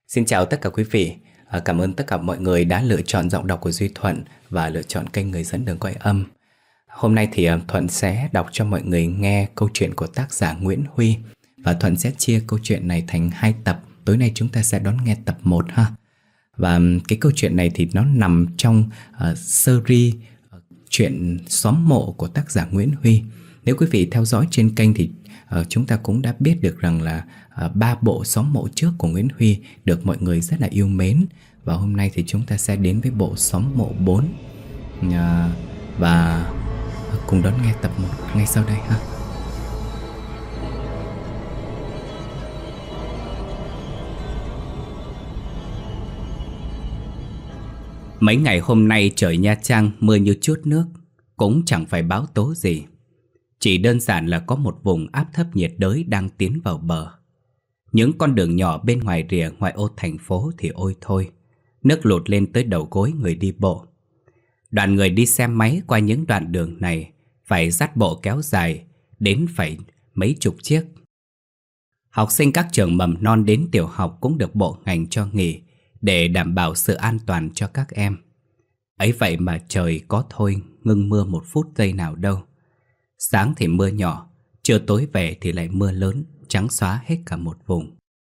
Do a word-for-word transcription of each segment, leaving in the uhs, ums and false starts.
Xin chào tất cả quý vị. À, Cảm ơn tất cả mọi người đã lựa chọn giọng đọc của Duy Thuận và lựa chọn kênh Người dẫn đường quay âm. Hôm nay thì à, Thuận sẽ đọc cho mọi người nghe câu chuyện của tác giả Nguyễn Huy. Và Thuận sẽ chia câu chuyện này thành hai tập. Tối nay chúng ta sẽ đón nghe tập một ha. Và cái câu chuyện này thì nó nằm trong uh, series uh, chuyện Xóm Mộ của tác giả Nguyễn Huy. Nếu quý vị theo dõi trên kênh thì uh, chúng ta cũng đã biết được rằng là uh, ba bộ Xóm Mộ trước của Nguyễn Huy được mọi người rất là yêu mến. Và hôm nay thì chúng ta sẽ đến với bộ Xóm Mộ bốn uh, và cùng đón nghe tập một ngay sau đây ha. Mấy ngày hôm nay trời Nha Trang mưa như chút nước, cũng chẳng phải báo tố gì. Chỉ đơn giản là có một vùng áp thấp nhiệt đới đang tiến vào bờ. Những con đường nhỏ bên ngoài rìa ngoại ô thành phố thì ôi thôi, nước lụt lên tới đầu gối người đi bộ. Đoàn người đi xe máy qua những đoạn đường này phải dắt bộ kéo dài, đến phải mấy chục chiếc. Học sinh các trường mầm non đến tiểu học cũng được bộ ngành cho nghỉ, để đảm bảo sự an toàn cho các em. Ấy vậy mà trời có thôi ngưng mưa một phút giây nào đâu. Sáng thì mưa nhỏ, trưa tối về thì lại mưa lớn, trắng xóa hết cả một vùng.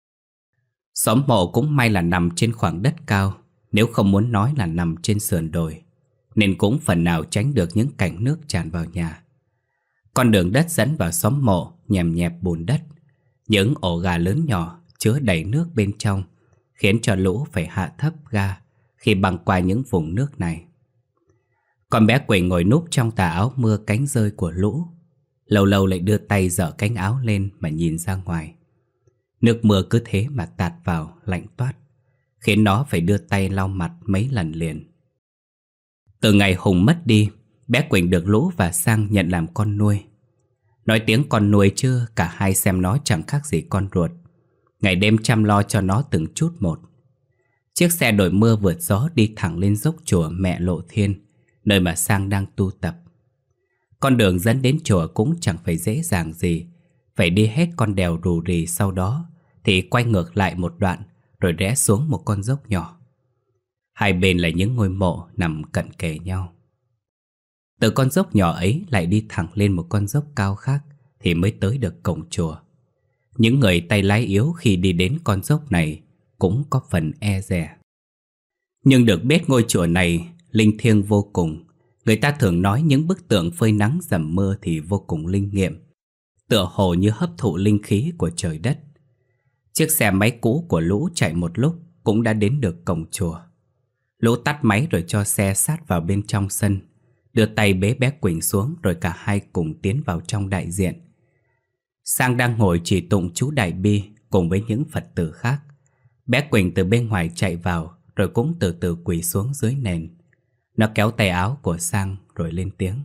Xóm Mộ cũng may là nằm trên khoảng đất cao, nếu không muốn nói là nằm trên sườn đồi, nên cũng phần nào tránh được những cảnh nước tràn vào nhà. Con đường đất dẫn vào xóm Mộ nhèm nhẹp bùn đất, những ổ gà lớn nhỏ chứa đầy nước bên trong, khiến cho lũ phải hạ thấp ga khi băng qua những vùng nước này. Con bé Quỳnh ngồi núp trong tà áo mưa cánh rơi của lũ, lâu lâu lại đưa tay giở cánh áo lên mà nhìn ra ngoài. Nước mưa cứ thế mà tạt vào lạnh toát, khiến nó phải đưa tay lau mặt mấy lần liền. Từ ngày Hùng mất đi, bé Quỳnh được Lũ và Sang nhận làm con nuôi. Nói tiếng con nuôi chứ cả hai xem nó chẳng khác gì con ruột, ngày đêm chăm lo cho nó từng chút một. Chiếc xe đội mưa vượt gió đi thẳng lên dốc chùa Mẹ Lộ Thiên, nơi mà Sang đang tu tập. Con đường dẫn đến chùa cũng chẳng phải dễ dàng gì, phải đi hết con đèo rù rì, sau đó thì quay ngược lại một đoạn rồi rẽ xuống một con dốc nhỏ. Hai bên là những ngôi mộ nằm cận kề nhau. Từ con dốc nhỏ ấy lại đi thẳng lên một con dốc cao khác thì mới tới được cổng chùa. Những người tay lái yếu khi đi đến con dốc này cũng có phần e dè. Nhưng được biết ngôi chùa này linh thiêng vô cùng. Người ta thường nói những bức tượng phơi nắng dầm mưa thì vô cùng linh nghiệm, tựa hồ như hấp thụ linh khí của trời đất. Chiếc xe máy cũ của Lũ chạy một lúc cũng đã đến được cổng chùa. Lũ tắt máy rồi cho xe sát vào bên trong sân, đưa tay bế bé Quỳnh xuống rồi cả hai cùng tiến vào trong đại diện. Sang đang ngồi trì tụng chú Đại Bi cùng với những Phật tử khác. Bé Quỳnh từ bên ngoài chạy vào rồi cũng từ từ quỳ xuống dưới nền. Nó kéo tay áo của Sang rồi lên tiếng: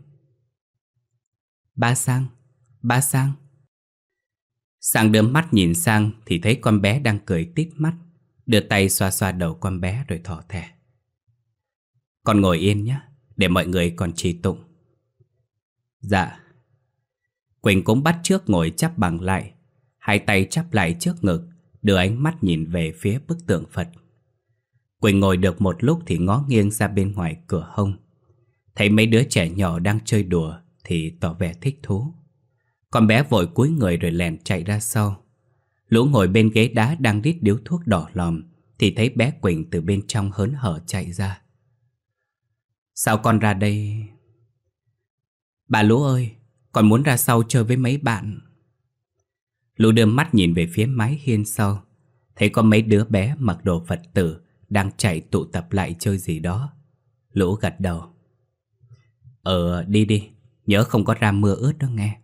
"Ba Sang, ba Sang." Sang đưa mắt nhìn sang thì thấy con bé đang cười tít mắt, đưa tay xoa xoa đầu con bé rồi thỏ thẻ: "Con ngồi yên nhé, để mọi người còn trì tụng." "Dạ." Quỳnh cũng bắt chước ngồi chắp bằng lại, hai tay chắp lại trước ngực, đưa ánh mắt nhìn về phía bức tượng Phật. Quỳnh ngồi được một lúc thì ngó nghiêng ra bên ngoài cửa hông, thấy mấy đứa trẻ nhỏ đang chơi đùa thì tỏ vẻ thích thú. Con bé vội cúi người rồi lèn chạy ra sau. Lũ ngồi bên ghế đá đang rít điếu thuốc đỏ lòm thì thấy bé Quỳnh từ bên trong hớn hở chạy ra. "Sao con ra đây?" "Bà Lũ ơi, con muốn ra sau chơi với mấy bạn." Lũ đưa mắt nhìn về phía mái hiên sau, thấy có mấy đứa bé mặc đồ Phật tử đang chạy tụ tập lại chơi gì đó. Lũ gật đầu: "Ờ, đi đi, nhớ không có ra mưa ướt đó nghe."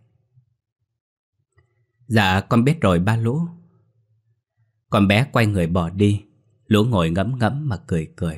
"Dạ con biết rồi ba Lũ." Con bé quay người bỏ đi. Lũ ngồi ngẫm ngẫm mà cười cười.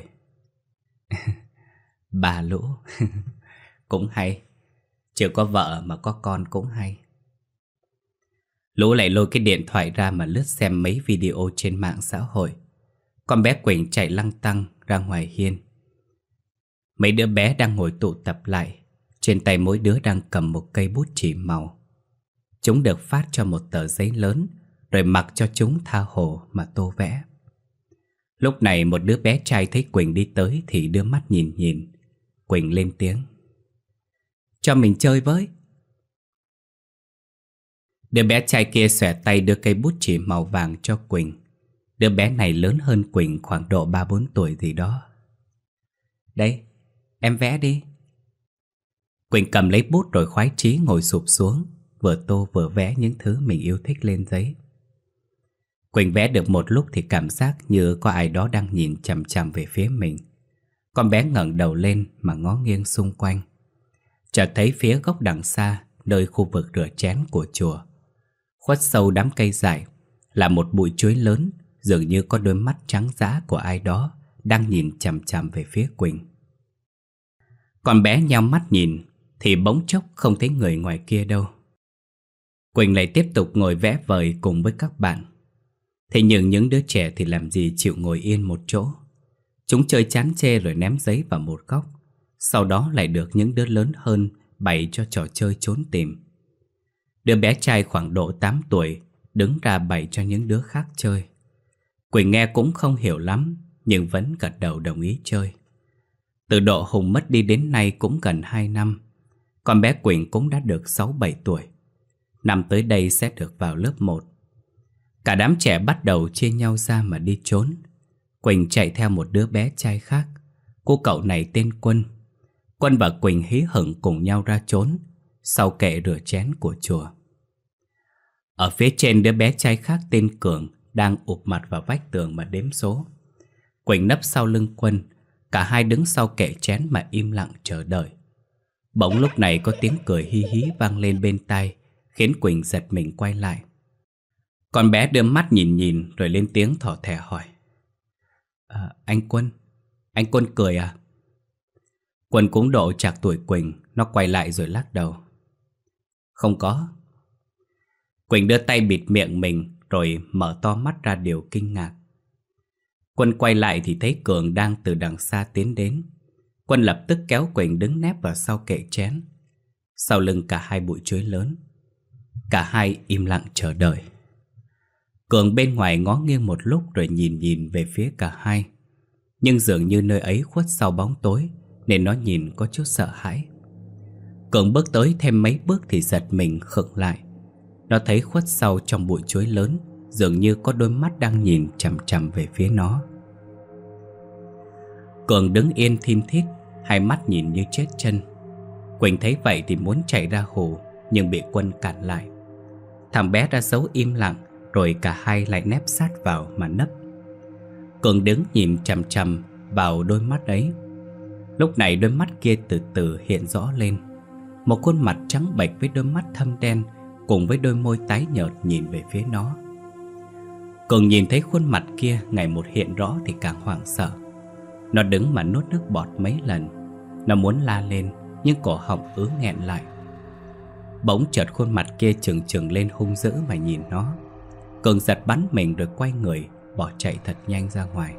Ba Lũ cũng hay, chưa có vợ mà có con cũng hay. Lũ lại lôi cái điện thoại ra mà lướt xem mấy video trên mạng xã hội. Con bé Quỳnh chạy lăng tăng ra ngoài hiên. Mấy đứa bé đang ngồi tụ tập lại, trên tay mỗi đứa đang cầm một cây bút chì màu. Chúng được phát cho một tờ giấy lớn, rồi mặc cho chúng tha hồ mà tô vẽ. Lúc này một đứa bé trai thấy Quỳnh đi tới thì đưa mắt nhìn nhìn. Quỳnh lên tiếng: "Cho mình chơi với." Đứa bé trai kia xòe tay đưa cây bút chì màu vàng cho Quỳnh. Đứa bé này lớn hơn Quỳnh khoảng độ ba bốn tuổi gì đó. "Đây, em vẽ đi." Quỳnh cầm lấy bút rồi khoái chí ngồi sụp xuống, vừa tô vừa vẽ những thứ mình yêu thích lên giấy. Quỳnh vẽ được một lúc thì cảm giác như có ai đó đang nhìn chằm chằm về phía mình. Con bé ngẩng đầu lên mà ngó nghiêng xung quanh. Chợt thấy phía góc đằng xa, nơi khu vực rửa chén của chùa, khuất sâu đám cây dại, là một bụi chuối lớn, dường như có đôi mắt trắng dã của ai đó đang nhìn chằm chằm về phía Quỳnh. Con bé nheo mắt nhìn thì bỗng chốc không thấy người ngoài kia đâu. Quỳnh lại tiếp tục ngồi vẽ vời cùng với các bạn. Thế nhưng những đứa trẻ thì làm gì chịu ngồi yên một chỗ. Chúng chơi chán chê rồi ném giấy vào một góc. Sau đó lại được những đứa lớn hơn bày cho trò chơi trốn tìm. Đứa bé trai khoảng độ tám tuổi đứng ra bày cho những đứa khác chơi. Quỳnh nghe cũng không hiểu lắm, nhưng vẫn gật đầu đồng ý chơi. Từ độ Hùng mất đi đến nay cũng gần hai năm. Con bé Quỳnh cũng đã được sáu bảy tuổi. Năm tới đây sẽ được vào lớp một. Cả đám trẻ bắt đầu chia nhau ra mà đi trốn. Quỳnh chạy theo một đứa bé trai khác. Cô cậu này tên Quân. Quân và Quỳnh hí hửng cùng nhau ra trốn sau kệ rửa chén của chùa. Ở phía trên, đứa bé trai khác tên Cường đang ụp mặt vào vách tường mà đếm số. Quỳnh nấp sau lưng Quân. Cả hai đứng sau kệ chén mà im lặng chờ đợi. Bỗng lúc này có tiếng cười hi hí vang lên bên tai, khiến Quỳnh giật mình quay lại. Con bé đưa mắt nhìn nhìn rồi lên tiếng thỏ thẻ hỏi: à, Anh Quân, anh Quân cười à? Quân cũng độ trạc tuổi Quỳnh. Nó quay lại rồi lắc đầu: Không có. Quỳnh đưa tay bịt miệng mình rồi mở to mắt ra điều kinh ngạc. Quân quay lại thì thấy Cường đang từ đằng xa tiến đến. Quân lập tức kéo Quỳnh đứng nép vào sau kệ chén. Sau lưng cả hai bụi chuối lớn. Cả hai im lặng chờ đợi. Cường bên ngoài ngó nghiêng một lúc rồi nhìn nhìn về phía cả hai. Nhưng dường như nơi ấy khuất sau bóng tối, nên nó nhìn có chút sợ hãi. Cường bước tới thêm mấy bước thì giật mình khựng lại. Nó thấy khuất sau trong bụi chuối lớn, dường như có đôi mắt đang nhìn chằm chằm về phía nó. Cường đứng yên thim thít, hai mắt nhìn như chết chân. Quỳnh thấy vậy thì muốn chạy ra hù, nhưng bị Quân cản lại. Thằng bé ra dấu im lặng, rồi cả hai lại nép sát vào mà nấp. Cường đứng nhìn chằm chằm vào đôi mắt ấy. Lúc này đôi mắt kia từ từ hiện rõ lên. Một khuôn mặt trắng bệch với đôi mắt thâm đen, cùng với đôi môi tái nhợt nhìn về phía nó. Cường nhìn thấy khuôn mặt kia ngày một hiện rõ thì càng hoảng sợ. Nó đứng mà nuốt nước bọt mấy lần. Nó muốn la lên, nhưng cổ họng ứ nghẹn lại. Bỗng chợt khuôn mặt kia trừng trừng lên hung dữ mà nhìn nó. Cường giật bắn mình rồi quay người bỏ chạy thật nhanh ra ngoài.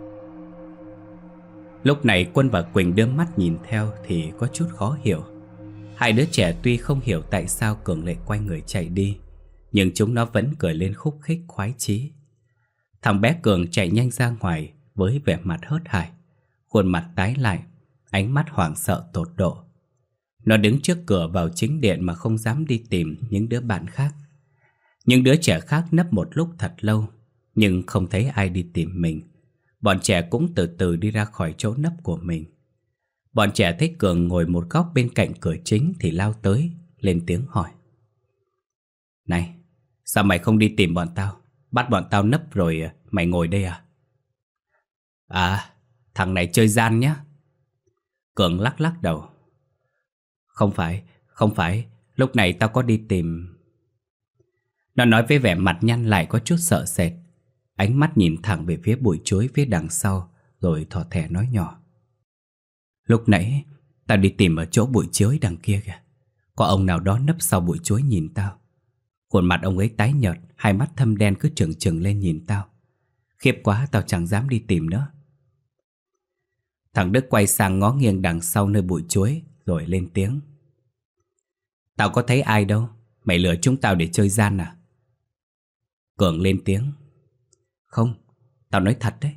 Lúc này Quân và Quỳnh đưa mắt nhìn theo thì có chút khó hiểu. Hai đứa trẻ tuy không hiểu tại sao Cường lại quay người chạy đi, nhưng chúng nó vẫn cười lên khúc khích khoái chí. Thằng bé Cường chạy nhanh ra ngoài với vẻ mặt hớt hải, khuôn mặt tái lại, ánh mắt hoảng sợ tột độ. Nó đứng trước cửa vào chính điện mà không dám đi tìm những đứa bạn khác. Những đứa trẻ khác nấp một lúc thật lâu, nhưng không thấy ai đi tìm mình. Bọn trẻ cũng từ từ đi ra khỏi chỗ nấp của mình. Bọn trẻ thấy Cường ngồi một góc bên cạnh cửa chính thì lao tới, lên tiếng hỏi: Này, sao mày không đi tìm bọn tao? Bắt bọn tao nấp rồi mày ngồi đây à? À, thằng này chơi gian nhá. Cường lắc lắc đầu: Không phải, không phải, lúc này tao có đi tìm. Nó nói với vẻ mặt nhăn lại có chút sợ sệt. Ánh mắt nhìn thẳng về phía bụi chuối phía đằng sau, rồi thỏ thẻ nói nhỏ: Lúc nãy tao đi tìm ở chỗ bụi chuối đằng kia kìa. Có ông nào đó nấp sau bụi chuối nhìn tao. Khuôn mặt ông ấy tái nhợt, hai mắt thâm đen cứ trừng trừng lên nhìn tao. Khiếp quá, tao chẳng dám đi tìm nữa. Thằng Đức quay sang ngó nghiêng đằng sau nơi bụi chuối, rồi lên tiếng: Tao có thấy ai đâu. Mày lừa chúng tao để chơi gian à? Cường lên tiếng: Không, tao nói thật đấy.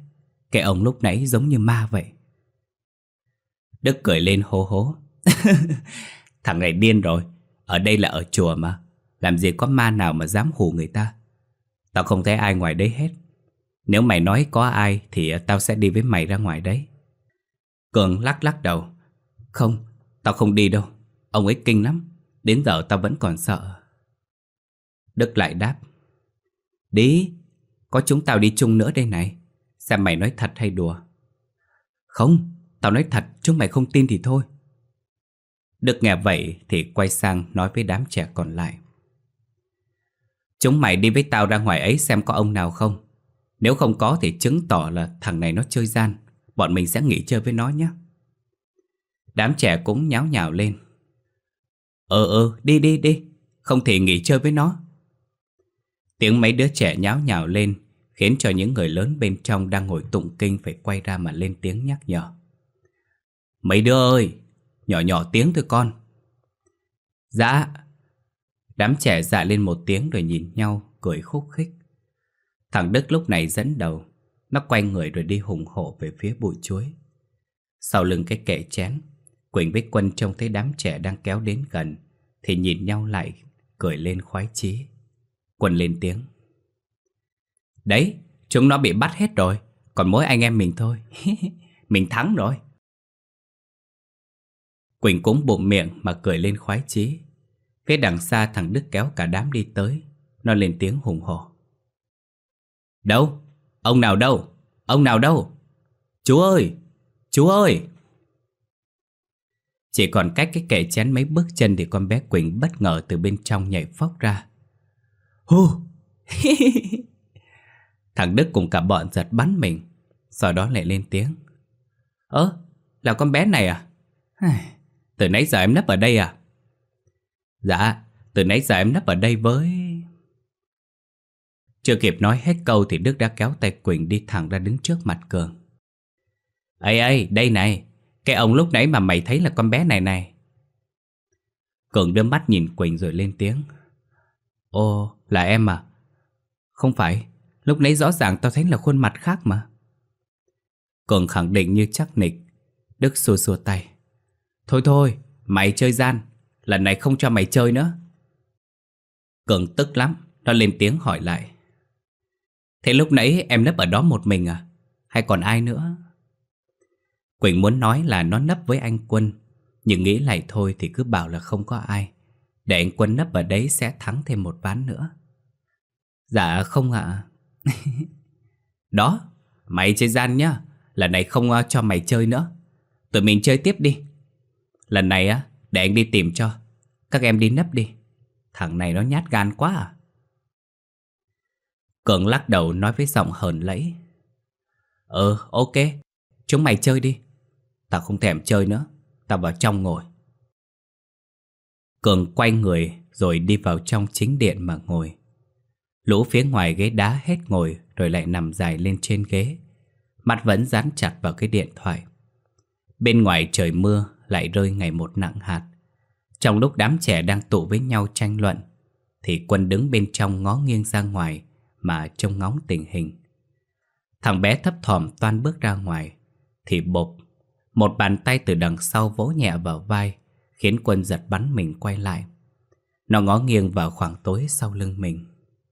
Cái ông lúc nãy giống như ma vậy. Đức cười lên hố hố. Thằng này điên rồi. Ở đây là ở chùa mà, làm gì có ma nào mà dám hù người ta. Tao không thấy ai ngoài đấy hết. Nếu mày nói có ai thì tao sẽ đi với mày ra ngoài đấy. Cường lắc lắc đầu. Không, tao không đi đâu. Ông ấy kinh lắm. Đến giờ tao vẫn còn sợ. Đức lại đáp. Đi, có chúng tao đi chung nữa đây này. Xem mày nói thật hay đùa. Không, tao nói thật, chúng mày không tin thì thôi. Đức nghe vậy thì quay sang nói với đám trẻ còn lại. Chúng mày đi với tao ra ngoài ấy xem có ông nào không. Nếu không có thì chứng tỏ là thằng này nó chơi gian. Bọn mình sẽ nghỉ chơi với nó nhé. Đám trẻ cũng nháo nhào lên. Ờ ờ đi đi đi, không thì nghỉ chơi với nó. Tiếng mấy đứa trẻ nháo nhào lên khiến cho những người lớn bên trong đang ngồi tụng kinh phải quay ra mà lên tiếng nhắc nhở. Mấy đứa ơi, nhỏ nhỏ tiếng thôi con. Dạ. Đám trẻ dạ lên một tiếng rồi nhìn nhau cười khúc khích. Thằng Đức lúc này dẫn đầu. Nó quay người rồi đi hùng hổ về phía bụi chuối. Sau lưng cái kệ chén, Quỳnh với Quân trông thấy đám trẻ đang kéo đến gần thì nhìn nhau lại cười lên khoái chí. Quân lên tiếng. Đấy, chúng nó bị bắt hết rồi, còn mỗi anh em mình thôi. Mình thắng rồi. Quỳnh cũng bụm miệng mà cười lên khoái chí. Phía đằng xa thằng Đức kéo cả đám đi tới. Nó lên tiếng hùng hổ. Đâu? Ông nào đâu? Ông nào đâu? Chú ơi! Chú ơi! Chỉ còn cách cái kệ chén mấy bước chân thì con bé Quỳnh bất ngờ từ bên trong nhảy phóc ra. Hù! Thằng Đức cùng cả bọn giật bắn mình. Sau đó lại lên tiếng. Ơ, là con bé này à? Từ nãy giờ em nấp ở đây à? Dạ, từ nãy giờ em nấp ở đây với... Chưa kịp nói hết câu thì Đức đã kéo tay Quỳnh đi thẳng ra đứng trước mặt Cường. Ây ây, đây này, cái ông lúc nãy mà mày thấy là con bé này này. Cường đưa mắt nhìn Quỳnh rồi lên tiếng. Ồ, là em à? Không phải, lúc nãy rõ ràng tao thấy là khuôn mặt khác mà. Cường khẳng định như chắc nịch. Đức xua xua tay. Thôi thôi, mày chơi gian, lần này không cho mày chơi nữa. Cường tức lắm, nó lên tiếng hỏi lại. Thế lúc nãy em nấp ở đó một mình à? Hay còn ai nữa? Quỳnh muốn nói là nó nấp với anh Quân, nhưng nghĩ lại thôi thì cứ bảo là không có ai, để anh Quân nấp ở đấy sẽ thắng thêm một ván nữa. Dạ không ạ. Đó, mày chơi gian nhá. Lần này không cho mày chơi nữa. Tụi mình chơi tiếp đi. Lần này á, để anh đi tìm cho. Các em đi nấp đi. Thằng này nó nhát gan quá à. Cường lắc đầu nói với giọng hờn lẫy. Ờ, ok, chúng mày chơi đi. Tao không thèm chơi nữa. Tao vào trong ngồi. Cường quay người rồi đi vào trong chính điện mà ngồi. Lũ phía ngoài ghế đá hết ngồi rồi lại nằm dài lên trên ghế. Mắt vẫn dán chặt vào cái điện thoại. Bên ngoài trời mưa lại rơi ngày một nặng hạt. Trong lúc đám trẻ đang tụ với nhau tranh luận thì Quân đứng bên trong ngó nghiêng ra ngoài mà trông ngóng tình hình. Thằng bé thấp thỏm toan bước ra ngoài thì bộp, một bàn tay từ đằng sau vỗ nhẹ vào vai, khiến Quân giật bắn mình quay lại. Nó ngó nghiêng vào khoảng tối sau lưng mình.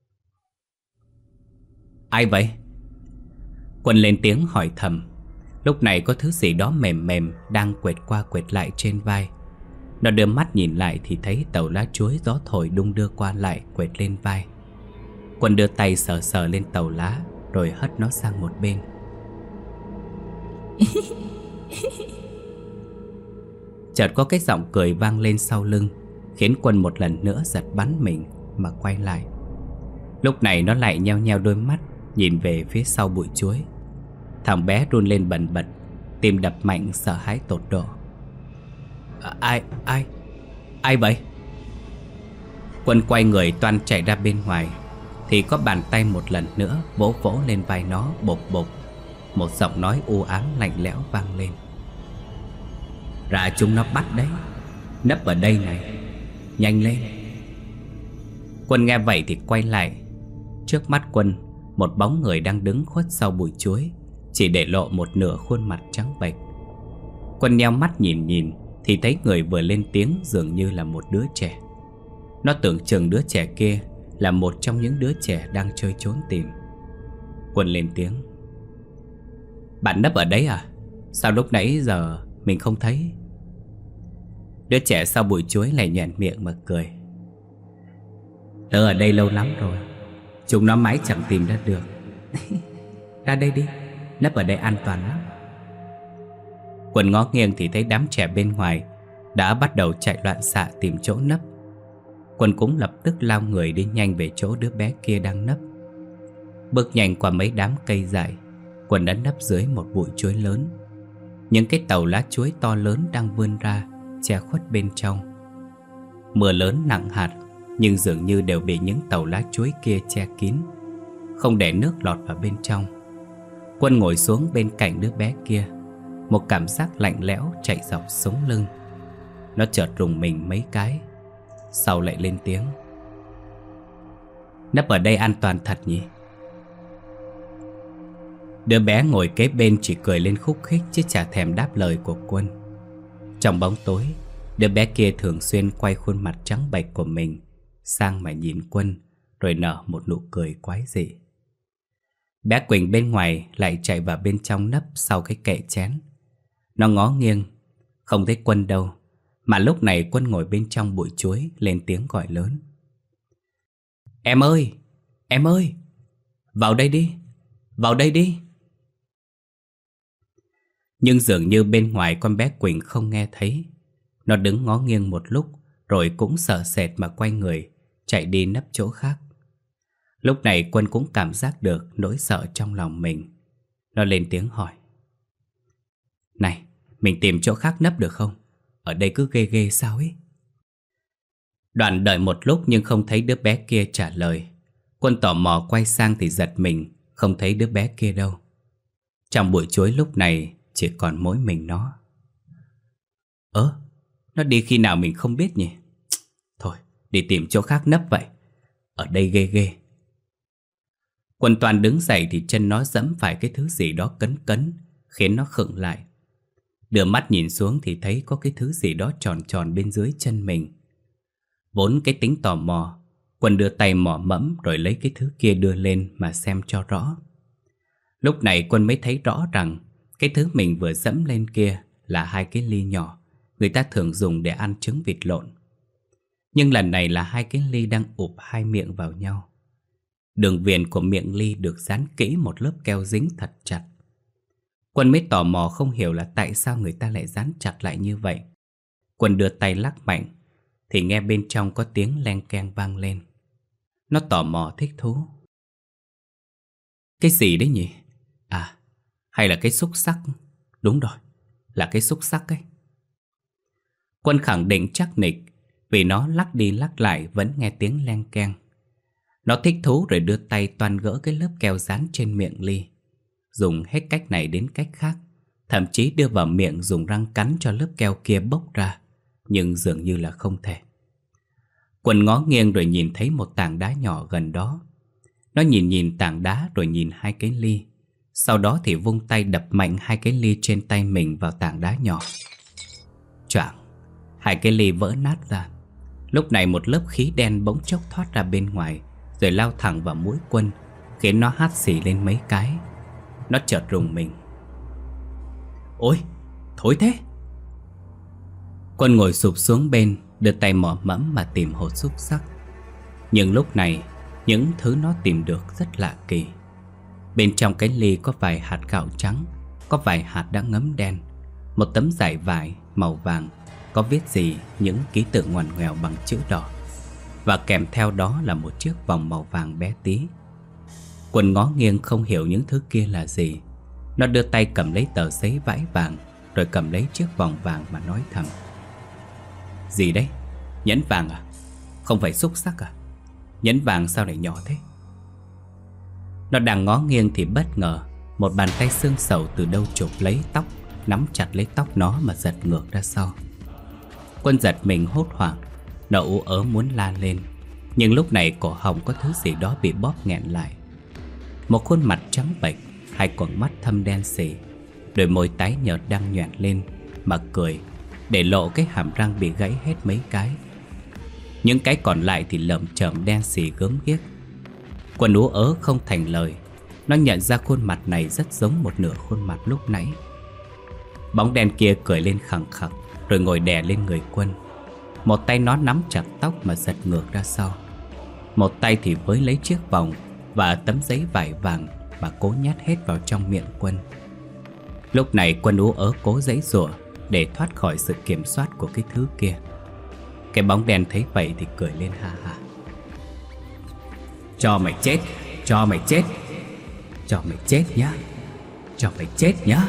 Ai vậy? Quân lên tiếng hỏi thầm. Lúc này có thứ gì đó mềm mềm đang quệt qua quệt lại trên vai. Nó đưa mắt nhìn lại thì thấy tàu lá chuối gió thổi đung đưa qua lại quệt lên vai. Quân đưa tay sờ sờ lên tàu lá rồi hất nó sang một bên. Chợt có cái giọng cười vang lên sau lưng, khiến Quân một lần nữa giật bắn mình mà quay lại. Lúc này nó lại nheo nheo đôi mắt nhìn về phía sau bụi chuối. Thằng bé run lên bần bật, tim đập mạnh sợ hãi tột độ. À, ai, ai, ai vậy? Quân quay người toan chạy ra bên ngoài thì có bàn tay một lần nữa vỗ vỗ lên vai nó bộp bộp. Một giọng nói u ám lạnh lẽo vang lên. Ra chúng nó bắt đấy, nấp ở đây này, nhanh lên. Quân nghe vậy thì quay lại. Trước mắt Quân, một bóng người đang đứng khuất sau bụi chuối, chỉ để lộ một nửa khuôn mặt trắng bệch. Quân nheo mắt nhìn nhìn thì thấy người vừa lên tiếng dường như là một đứa trẻ. Nó tưởng chừng đứa trẻ kia là một trong những đứa trẻ đang chơi trốn tìm. Quân lên tiếng: "Bạn nấp ở đấy à? Sao lúc nãy giờ mình không thấy?" Đứa trẻ sau bụi chuối lại nhoẻn miệng mà cười: "Tớ ở đây lâu lắm rồi, chúng nó mãi chẳng tìm ra được. Ra đây đi, nấp ở đây an toàn lắm." Quân ngó nghiêng thì thấy đám trẻ bên ngoài đã bắt đầu chạy loạn xạ tìm chỗ nấp. Quân cũng lập tức lao người đi nhanh về chỗ đứa bé kia đang nấp. Bước nhanh qua mấy đám cây dại, Quân đã nấp dưới một bụi chuối lớn. Những cái tàu lá chuối to lớn đang vươn ra che khuất bên trong. Mưa lớn nặng hạt nhưng dường như đều bị những tàu lá chuối kia che kín, không để nước lọt vào bên trong. Quân ngồi xuống bên cạnh đứa bé kia. Một cảm giác lạnh lẽo chạy dọc sống lưng. Nó chợt rùng mình mấy cái, sau lại lên tiếng: "Nấp ở đây an toàn thật nhỉ?" Đứa bé ngồi kế bên chỉ cười lên khúc khích chứ chả thèm đáp lời của Quân. Trong bóng tối, đứa bé kia thường xuyên quay khuôn mặt trắng bệch của mình sang mà nhìn Quân, rồi nở một nụ cười quái dị. Bé Quỳnh bên ngoài lại chạy vào bên trong nấp sau cái kệ chén. Nó ngó nghiêng, không thấy Quân đâu, mà lúc này Quân ngồi bên trong bụi chuối lên tiếng gọi lớn: "Em ơi, em ơi, vào đây đi, vào đây đi." Nhưng dường như bên ngoài con bé Quỳnh không nghe thấy. Nó đứng ngó nghiêng một lúc rồi cũng sợ sệt mà quay người chạy đi nấp chỗ khác. Lúc này Quân cũng cảm giác được nỗi sợ trong lòng mình. Nó lên tiếng hỏi: "Này, mình tìm chỗ khác nấp được không? Ở đây cứ ghê ghê sao ấy." Đoạn đợi một lúc nhưng không thấy đứa bé kia trả lời. Quân tò mò quay sang thì giật mình, không thấy đứa bé kia đâu. Trong bụi chuối lúc này chỉ còn mỗi mình nó. Ơ, nó đi khi nào mình không biết nhỉ? Thôi, đi tìm chỗ khác nấp vậy. Ở đây ghê ghê. Quân Toàn đứng dậy thì chân nó giẫm phải cái thứ gì đó cấn cấn, khiến nó khựng lại. Đưa mắt nhìn xuống thì thấy có cái thứ gì đó tròn tròn bên dưới chân mình. Vốn cái tính tò mò, Quân đưa tay mò mẫm rồi lấy cái thứ kia đưa lên mà xem cho rõ. Lúc này Quân mới thấy rõ rằng cái thứ mình vừa dẫm lên kia là hai cái ly nhỏ người ta thường dùng để ăn trứng vịt lộn. Nhưng lần này là hai cái ly đang ụp hai miệng vào nhau. Đường viền của miệng ly được dán kỹ một lớp keo dính thật chặt. Quân mới tò mò không hiểu là tại sao người ta lại dán chặt lại như vậy. Quân đưa tay lắc mạnh thì nghe bên trong có tiếng leng keng vang lên. Nó tò mò thích thú. Cái gì đấy nhỉ? À, hay là cái xúc xắc? Đúng rồi, là cái xúc xắc ấy. Quân khẳng định chắc nịch vì nó lắc đi lắc lại vẫn nghe tiếng leng keng. Nó thích thú rồi đưa tay toan gỡ cái lớp keo dán trên miệng ly. Dùng hết cách này đến cách khác, thậm chí đưa vào miệng dùng răng cắn cho lớp keo kia bốc ra, nhưng dường như là không thể. Quân ngó nghiêng rồi nhìn thấy một tảng đá nhỏ gần đó. Nó nhìn nhìn tảng đá rồi nhìn hai cái ly. Sau đó thì vung tay đập mạnh hai cái ly trên tay mình vào tảng đá nhỏ. Choảng, hai cái ly vỡ nát ra. Lúc này một lớp khí đen bỗng chốc thoát ra bên ngoài, rồi lao thẳng vào mũi Quân, khiến nó hắt xì lên mấy cái. Nó chợt rùng mình. Ôi, thối thế! Quân ngồi sụp xuống bên, đưa tay mò mẫm mà tìm hột xúc xắc. Nhưng lúc này, những thứ nó tìm được rất lạ kỳ. Bên trong cái ly có vài hạt gạo trắng, có vài hạt đã ngấm đen, một tấm dải vải màu vàng, có viết gì những ký tự ngoằn ngoèo bằng chữ đỏ. Và kèm theo đó là một chiếc vòng màu vàng bé tí. Quân ngó nghiêng không hiểu những thứ kia là gì. Nó đưa tay cầm lấy tờ giấy vải vàng, rồi cầm lấy chiếc vòng vàng mà nói thầm. Gì đấy? Nhẫn vàng à? Không phải xúc xắc à? Nhẫn vàng sao lại nhỏ thế? Nó đang ngó nghiêng thì bất ngờ một bàn tay xương sầu từ đâu chụp lấy tóc, nắm chặt lấy tóc nó mà giật ngược ra sau. Quân giật mình hốt hoảng. Nó ú ớ muốn la lên, nhưng lúc này cổ họng có thứ gì đó bị bóp nghẹn lại. Một khuôn mặt trắng bệch, hai quầng mắt thâm đen sì, đôi môi tái nhợt đang nhoẻn lên mà cười, để lộ cái hàm răng bị gãy hết mấy cái. Những cái còn lại thì lởm chởm đen sì gớm ghiếc. Quân ú ớ không thành lời. Nó nhận ra khuôn mặt này rất giống một nửa khuôn mặt lúc nãy. Bóng đen kia cười lên khẳng khặc, rồi ngồi đè lên người Quân. Một tay nó nắm chặt tóc mà giật ngược ra sau, một tay thì với lấy chiếc vòng và tấm giấy vải vàng mà cố nhét hết vào trong miệng Quân. Lúc này Quân ú ớ cố giãy giụa để thoát khỏi sự kiểm soát của cái thứ kia. Cái bóng đen thấy vậy thì cười lên ha ha. Cho mày chết, cho mày chết, cho mày chết nhá, cho mày chết nhá.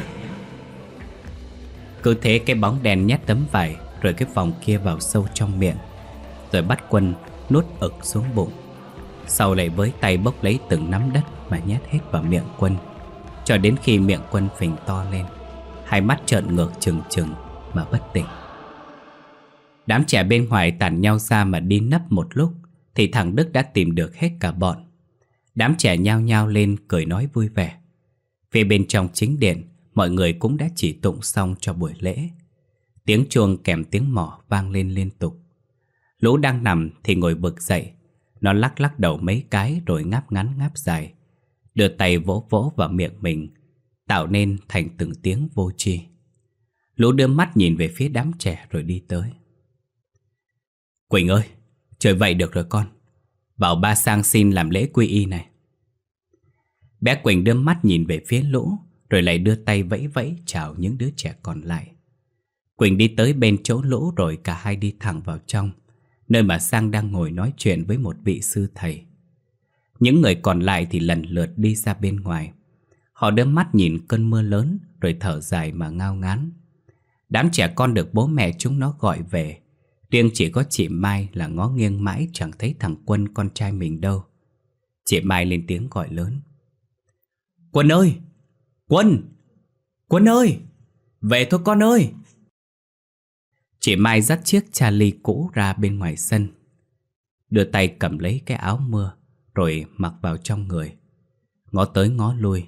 Cứ thế cái bóng đen nhét tấm vải rồi cái vòng kia vào sâu trong miệng, rồi bắt Quân nuốt ực xuống bụng. Sau lại với tay bốc lấy từng nắm đất mà nhét hết vào miệng Quân, cho đến khi miệng Quân phình to lên, hai mắt trợn ngược trừng trừng mà bất tỉnh. Đám trẻ bên ngoài tản nhau ra mà đi nấp một lúc thì thằng Đức đã tìm được hết cả bọn. Đám trẻ nhao nhao lên cười nói vui vẻ. Phía bên trong chính điện, mọi người cũng đã chỉ tụng xong cho buổi lễ. Tiếng chuông kèm tiếng mõ vang lên liên tục. Lũ đang nằm thì ngồi bật dậy. Nó lắc lắc đầu mấy cái rồi ngáp ngắn ngáp dài, đưa tay vỗ vỗ vào miệng mình, tạo nên thành từng tiếng vô tri. Lũ đưa mắt nhìn về phía đám trẻ rồi đi tới. Quỳnh ơi, trời vậy được rồi con, bảo ba sang xin làm lễ quy y này. Bé Quỳnh đưa mắt nhìn về phía lũ, rồi lại đưa tay vẫy vẫy chào những đứa trẻ còn lại. Quỳnh đi tới bên chỗ lũ rồi cả hai đi thẳng vào trong, nơi mà Sang đang ngồi nói chuyện với một vị sư thầy. Những người còn lại thì lần lượt đi ra bên ngoài. Họ đưa mắt nhìn cơn mưa lớn rồi thở dài mà ngao ngán. Đám trẻ con được bố mẹ chúng nó gọi về, riêng chỉ có chị Mai là ngó nghiêng mãi chẳng thấy thằng Quân con trai mình đâu. Chị Mai lên tiếng gọi lớn. Quân ơi! Quân! Quân ơi! Về thôi con ơi! Chị Mai dắt chiếc Charlie cũ ra bên ngoài sân, đưa tay cầm lấy cái áo mưa rồi mặc vào trong người, ngó tới ngó lui.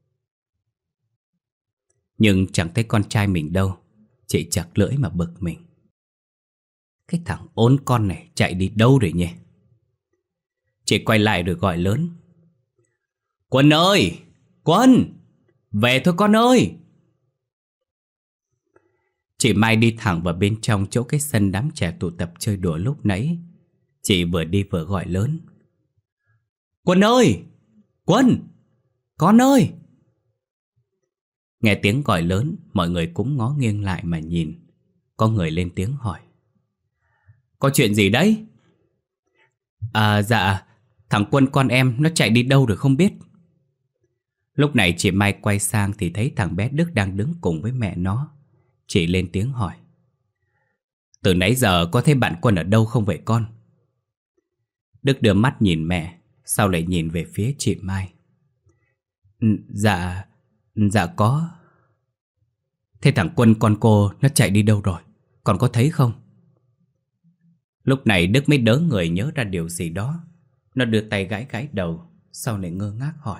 Nhưng chẳng thấy con trai mình đâu. Chị chặt lưỡi mà bực mình. Cái thằng ôn con này chạy đi đâu rồi nhỉ? Chị quay lại rồi gọi lớn. Quân ơi! Quân! Về thôi con ơi! Chị Mai đi thẳng vào bên trong chỗ cái sân đám trẻ tụ tập chơi đùa lúc nãy. Chị vừa đi vừa gọi lớn. Quân ơi! Quân! Con ơi! Nghe tiếng gọi lớn, mọi người cũng ngó nghiêng lại mà nhìn. Có người lên tiếng hỏi. Có chuyện gì đấy? À dạ, thằng Quân con em nó chạy đi đâu rồi không biết. Lúc này chị Mai quay sang thì thấy thằng bé Đức đang đứng cùng với mẹ nó. Chị lên tiếng hỏi. Từ nãy giờ có thấy bạn Quân ở đâu không vậy con? Đức đưa mắt nhìn mẹ, sau lại nhìn về phía chị Mai. Dạ, dạ có. Thế thằng Quân con cô nó chạy đi đâu rồi? Con có thấy không? Lúc này Đức mới đớ người nhớ ra điều gì đó. Nó đưa tay gãi gãi đầu, sau lại ngơ ngác hỏi.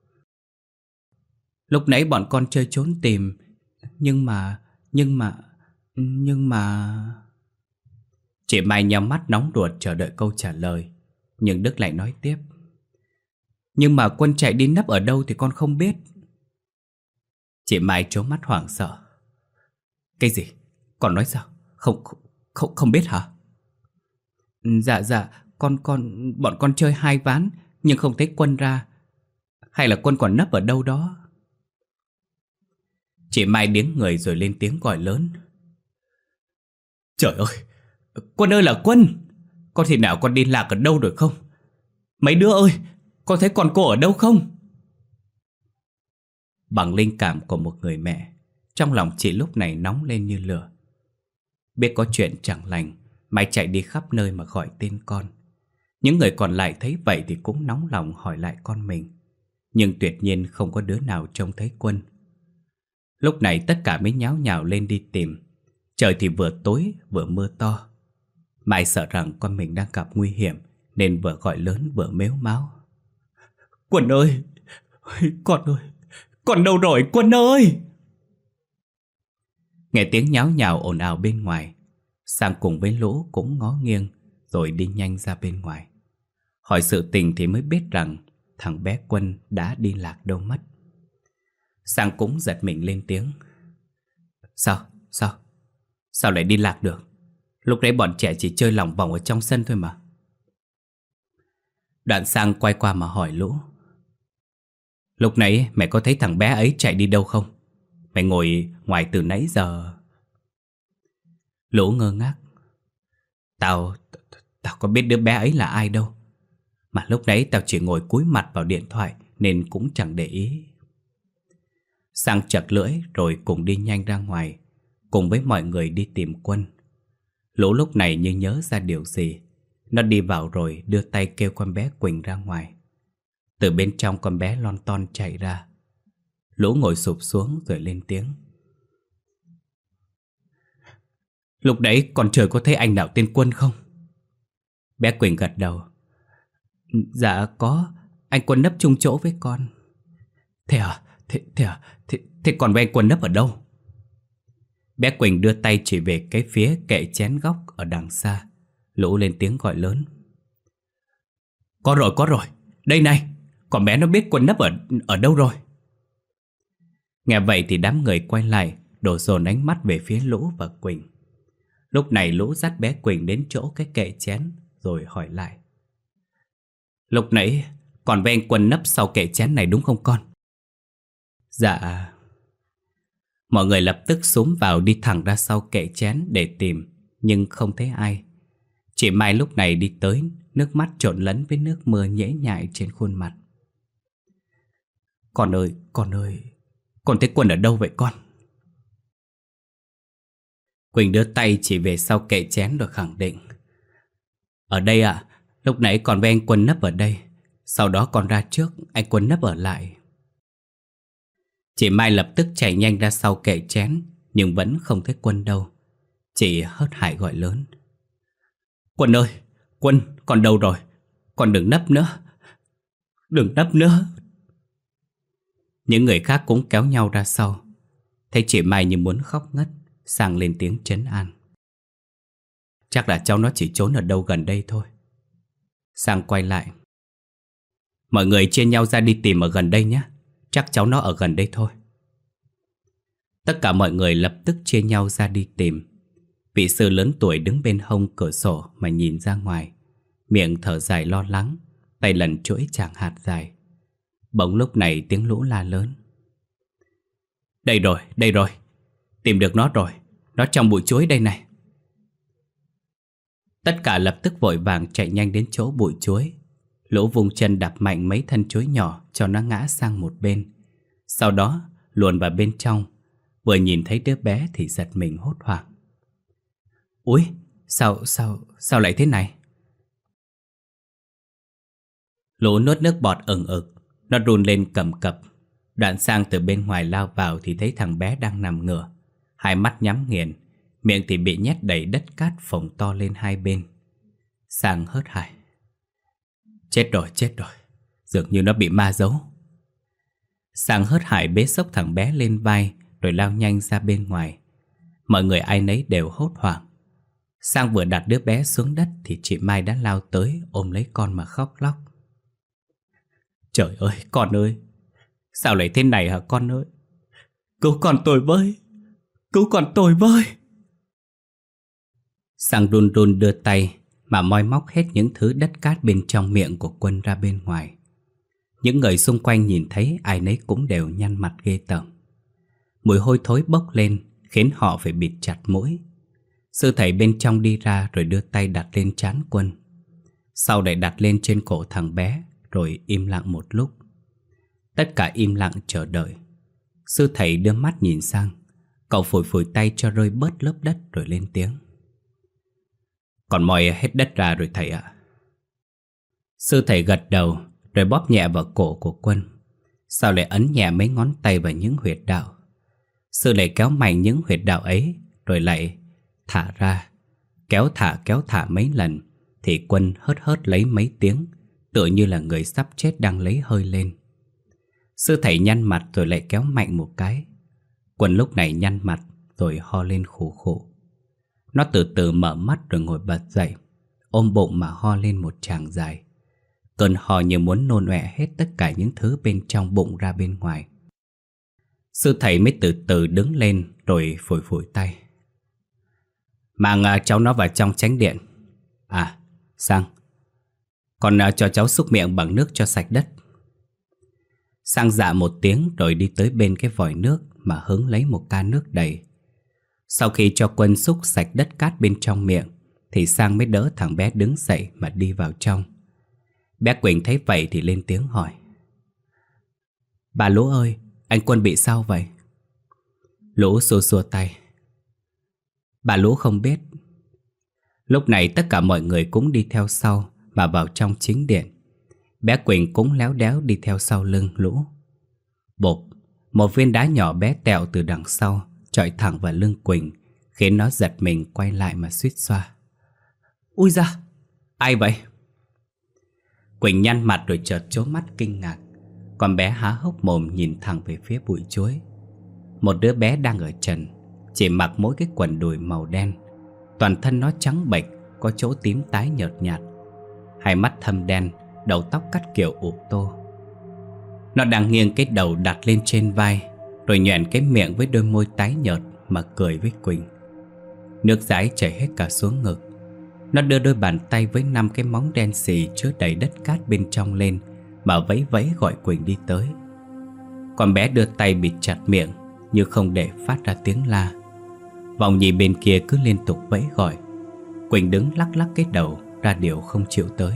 Lúc nãy bọn con chơi trốn tìm, nhưng mà, nhưng mà, nhưng mà... Chị Mai nhắm mắt nóng ruột chờ đợi câu trả lời. Nhưng Đức lại nói tiếp. Nhưng mà Quân chạy đi nấp ở đâu thì con không biết. Chị Mai trố mắt hoảng sợ. Cái gì? Con nói sao? Không, không, không biết hả? Dạ, dạ, con, con, bọn con chơi hai ván, nhưng không thấy Quân ra. Hay là Quân còn nấp ở đâu đó? Chị Mai điếng người rồi lên tiếng gọi lớn. Trời ơi! Quân ơi là Quân! Con thì nào con đi lạc ở đâu rồi không? Mấy đứa ơi! Con thấy con cô ở đâu không? Bằng linh cảm của một người mẹ, trong lòng chị lúc này nóng lên như lửa. Biết có chuyện chẳng lành, Mai chạy đi khắp nơi mà gọi tên con. Những người còn lại thấy vậy thì cũng nóng lòng hỏi lại con mình. Nhưng tuyệt nhiên không có đứa nào trông thấy Quân. Lúc này tất cả mới nháo nhào lên đi tìm. Trời thì vừa tối vừa mưa to. Mai sợ rằng con mình đang gặp nguy hiểm, nên vừa gọi lớn vừa mếu máo. Quân ơi! Con ơi! Con đâu rồi Quân ơi? Nghe tiếng nháo nhào ồn ào bên ngoài, Sang cùng với Lũ cũng ngó nghiêng rồi đi nhanh ra bên ngoài. Hỏi sự tình thì mới biết rằng thằng bé Quân đã đi lạc đâu mất. Sang cũng giật mình lên tiếng. Sao? Sao? Sao lại đi lạc được? Lúc đấy bọn trẻ chỉ chơi lỏng vòng ở trong sân thôi mà. Đoạn Sang quay qua mà hỏi Lũ. Lúc nãy mẹ có thấy thằng bé ấy chạy đi đâu không? Mẹ ngồi ngoài từ nãy giờ. Lũ ngơ ngác. Tao, tao có biết đứa bé ấy là ai đâu. Mà lúc nãy tao chỉ ngồi cúi mặt vào điện thoại nên cũng chẳng để ý. Sang chật lưỡi rồi cùng đi nhanh ra ngoài, cùng với mọi người đi tìm Quân. Lũ lúc này như nhớ ra điều gì. Nó đi vào rồi đưa tay kêu con bé Quỳnh ra ngoài. Từ bên trong con bé lon ton chạy ra. Lũ ngồi sụp xuống rồi lên tiếng. Lúc đấy con trời có thấy anh nào tên Quân không? Bé Quỳnh gật đầu. Dạ có, anh Quân nấp chung chỗ với con. Thế à? Thế, thế à? Thế, thế còn với anh Quân nấp ở đâu? Bé Quỳnh đưa tay chỉ về cái phía kệ chén góc ở đằng xa. Lũ lên tiếng gọi lớn. Có rồi, có rồi, đây này. Còn bé nó biết Quân nấp ở, ở đâu rồi. Nghe vậy thì đám người quay lại, đổ dồn ánh mắt về phía Lũ và Quỳnh. Lúc này Lũ dắt bé Quỳnh đến chỗ cái kệ chén rồi hỏi lại. Lúc nãy còn với anh Quân nấp sau kệ chén này đúng không con? Dạ. Mọi người lập tức xúm vào đi thẳng ra sau kệ chén để tìm, nhưng không thấy ai. Chị Mai lúc này đi tới, nước mắt trộn lẫn với nước mưa nhễ nhại trên khuôn mặt. Con ơi, con ơi, con thấy Quân ở đâu vậy con? Quỳnh đưa tay chỉ về sau kệ chén rồi khẳng định. Ở đây ạ, à, lúc nãy còn với anh Quân nấp ở đây. Sau đó con ra trước, anh Quân nấp ở lại. Chị Mai lập tức chạy nhanh ra sau kệ chén, nhưng vẫn không thấy Quân đâu. Chị hớt hải gọi lớn. Quân ơi, Quân, con đâu rồi? Con đừng nấp nữa. Đừng nấp nữa. Những người khác cũng kéo nhau ra sau. Thấy chị Mai như muốn khóc ngất, Sang lên tiếng trấn an. Chắc là cháu nó chỉ trốn ở đâu gần đây thôi. Sang quay lại. Mọi người chia nhau ra đi tìm ở gần đây nhé. Chắc cháu nó ở gần đây thôi. Tất cả mọi người lập tức chia nhau ra đi tìm. Vị sư lớn tuổi đứng bên hông cửa sổ mà nhìn ra ngoài, miệng thở dài lo lắng, tay lần chuỗi chàng hạt dài. Bỗng lúc này tiếng Lũ la lớn. Đây rồi, đây rồi. Tìm được nó rồi. Nó trong bụi chuối đây này. Tất cả lập tức vội vàng chạy nhanh đến chỗ bụi chuối. Lũ vùng chân đạp mạnh mấy thân chuối nhỏ cho nó ngã sang một bên. Sau đó luồn vào bên trong. Vừa nhìn thấy đứa bé thì giật mình hốt hoảng. Úi, sao, sao, sao lại thế này? Lũ nuốt nước bọt ừng ực. Nó run lên cầm cập. Đoạn Sang từ bên ngoài lao vào thì thấy thằng bé đang nằm ngửa, hai mắt nhắm nghiền, miệng thì bị nhét đầy đất cát phồng to lên hai bên. Sang hớt hải. Chết rồi, chết rồi. Dường như nó bị ma giấu. Sang hớt hải bế xốc thằng bé lên vai rồi lao nhanh ra bên ngoài. Mọi người ai nấy đều hốt hoảng. Sang vừa đặt đứa bé xuống đất thì chị Mai đã lao tới ôm lấy con mà khóc lóc. Trời ơi, con ơi, sao lại thế này hả con ơi? Cứu con tôi với, cứu con tôi với. Sang run run đưa tay mà moi móc hết những thứ đất cát bên trong miệng của Quân ra bên ngoài. Những người xung quanh nhìn thấy ai nấy cũng đều nhăn mặt ghê tởm. Mùi hôi thối bốc lên khiến họ phải bịt chặt mũi. Sư thầy bên trong đi ra rồi đưa tay đặt lên trán Quân. Sau lại đặt lên trên cổ thằng bé rồi im lặng một lúc. Tất cả im lặng chờ đợi. Sư thầy đưa mắt nhìn sang. Cậu phủi phủi tay cho rơi bớt lớp đất rồi lên tiếng. Còn moi hết đất ra rồi thầy ạ. Sư thầy gật đầu rồi bóp nhẹ vào cổ của Quân. Sau lại ấn nhẹ mấy ngón tay vào những huyệt đạo. Sư lại kéo mạnh những huyệt đạo ấy rồi lại thả ra. Kéo thả kéo thả mấy lần thì Quân hớt hớt lấy mấy tiếng, tựa như là người sắp chết đang lấy hơi lên. Sư thầy nhăn mặt rồi lại kéo mạnh một cái. Quân lúc này nhăn mặt rồi ho lên khủ khủ. Nó từ từ mở mắt rồi ngồi bật dậy, ôm bụng mà ho lên một tràng dài. Cơn ho như muốn nôn ọe hết tất cả những thứ bên trong bụng ra bên ngoài. Sư thầy mới từ từ đứng lên rồi phủi phủi tay. Mang uh, cháu nó vào trong chánh điện. À, Sang, còn uh, cho cháu xúc miệng bằng nước cho sạch đất. Sang dạ một tiếng rồi đi tới bên cái vòi nước mà hứng lấy một ca nước đầy. Sau khi cho Quân xúc sạch đất cát bên trong miệng thì Sang mới đỡ thằng bé đứng dậy mà đi vào trong. Bé Quỳnh thấy vậy thì lên tiếng hỏi. Bà Lũ ơi, anh Quân bị sao vậy? Lũ xua xua tay. Bà Lũ không biết. Lúc này tất cả mọi người cũng đi theo sau mà vào trong chính điện. Bé Quỳnh cũng léo đéo đi theo sau lưng Lũ. Bộp, một viên đá nhỏ bé tẹo từ đằng sau chọi thẳng vào lưng Quỳnh, khiến nó giật mình quay lại mà suýt xoa. Ui da, ai vậy? Quỳnh nhăn mặt rồi chợt trố mắt kinh ngạc. Con bé há hốc mồm nhìn thẳng về phía bụi chuối. Một đứa bé đang ở trần, chỉ mặc mỗi cái quần đùi màu đen. Toàn thân nó trắng bệch, có chỗ tím tái nhợt nhạt. Hai mắt thâm đen, đầu tóc cắt kiểu ụp tô. Nó đang nghiêng cái đầu đặt lên trên vai, rồi nhoẻn cái miệng với đôi môi tái nhợt mà cười với Quỳnh. Nước dãi chảy hết cả xuống ngực. Nó đưa đôi bàn tay với năm cái móng đen xì chứa đầy đất cát bên trong lên mà vẫy vẫy gọi Quỳnh đi tới. Con bé đưa tay bịt chặt miệng như không để phát ra tiếng la. Vòng nhì bên kia cứ liên tục vẫy gọi. Quỳnh đứng lắc lắc cái đầu ra điều không chịu tới.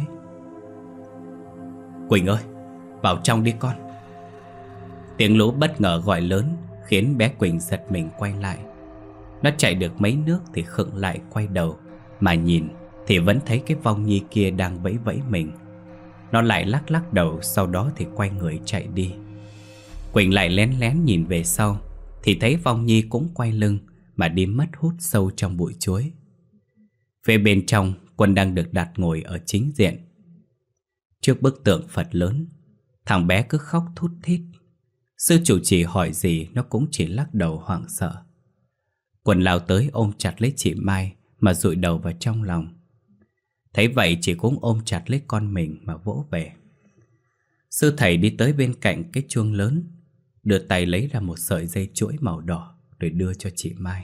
Quỳnh ơi, vào trong đi con. Tiếng Lũ bất ngờ gọi lớn khiến bé Quỳnh giật mình quay lại. Nó chạy được mấy nước thì khựng lại quay đầu mà nhìn thì vẫn thấy cái Vong Nhi kia đang vẫy vẫy mình. Nó lại lắc lắc đầu, sau đó thì quay người chạy đi. Quỳnh lại lén lén nhìn về sau thì thấy Vong Nhi cũng quay lưng mà đi mất hút sâu trong bụi chuối. Phía bên trong, Quân đang được đặt ngồi ở chính diện. Trước bức tượng Phật lớn, thằng bé cứ khóc thút thít. Sư chủ trì hỏi gì nó cũng chỉ lắc đầu hoảng sợ. Quân lao tới ôm chặt lấy chị Mai mà dụi đầu vào trong lòng. Thấy vậy chị cũng ôm chặt lấy con mình mà vỗ về. Sư thầy đi tới bên cạnh cái chuông lớn, đưa tay lấy ra một sợi dây chuỗi màu đỏ rồi đưa cho chị Mai.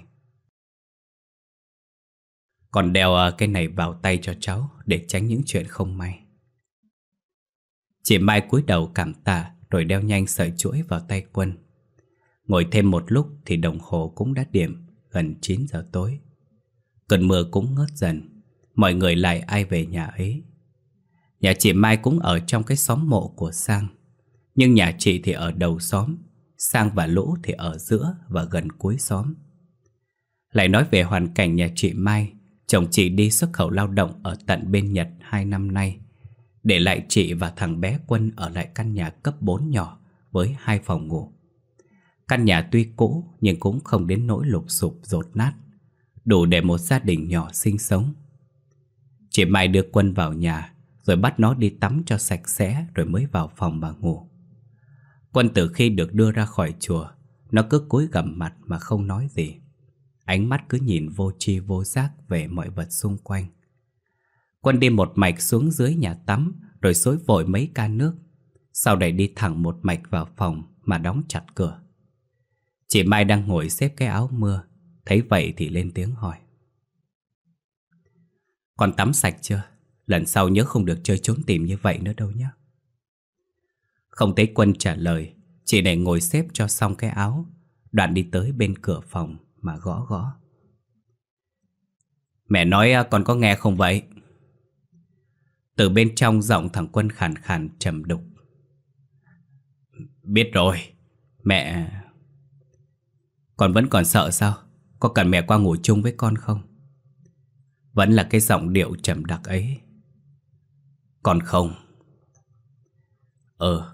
Còn đeo cái này vào tay cho cháu để tránh những chuyện không may. Chị Mai cúi đầu cảm tạ rồi đeo nhanh sợi chuỗi vào tay Quân. Ngồi thêm một lúc thì đồng hồ cũng đã điểm gần chín giờ tối. Cơn mưa cũng ngớt dần, mọi người lại ai về nhà ấy. Nhà chị Mai cũng ở trong cái xóm mộ của Sang, nhưng nhà chị thì ở đầu xóm, Sang và Lũ thì ở giữa và gần cuối xóm. Lại nói về hoàn cảnh nhà chị Mai, chồng chị đi xuất khẩu lao động ở tận bên Nhật hai năm nay, để lại chị và thằng bé Quân ở lại căn nhà cấp bốn nhỏ với hai phòng ngủ. Căn nhà tuy cũ nhưng cũng không đến nỗi lụp xụp dột nát, đủ để một gia đình nhỏ sinh sống. Chị Mai đưa Quân vào nhà rồi bắt nó đi tắm cho sạch sẽ rồi mới vào phòng mà ngủ. Quân từ khi được đưa ra khỏi chùa, nó cứ cúi gằm mặt mà không nói gì. Ánh mắt cứ nhìn vô tri vô giác về mọi vật xung quanh. Quân đi một mạch xuống dưới nhà tắm rồi xối vội mấy ca nước, sau đấy đi thẳng một mạch vào phòng mà đóng chặt cửa. Chị Mai đang ngồi xếp cái áo mưa, thấy vậy thì lên tiếng hỏi. Con tắm sạch chưa? Lần sau nhớ không được chơi trốn tìm như vậy nữa đâu nhé. Không thấy Quân trả lời, chị này ngồi xếp cho xong cái áo, đoạn đi tới bên cửa phòng mà gõ gõ. Mẹ nói con có nghe không vậy? Từ bên trong giọng thằng Quân khàn khàn trầm đục. Biết rồi, mẹ... Con vẫn còn sợ sao? Có cần mẹ qua ngủ chung với con không? Vẫn là cái giọng điệu trầm đặc ấy. Con không. Ừ.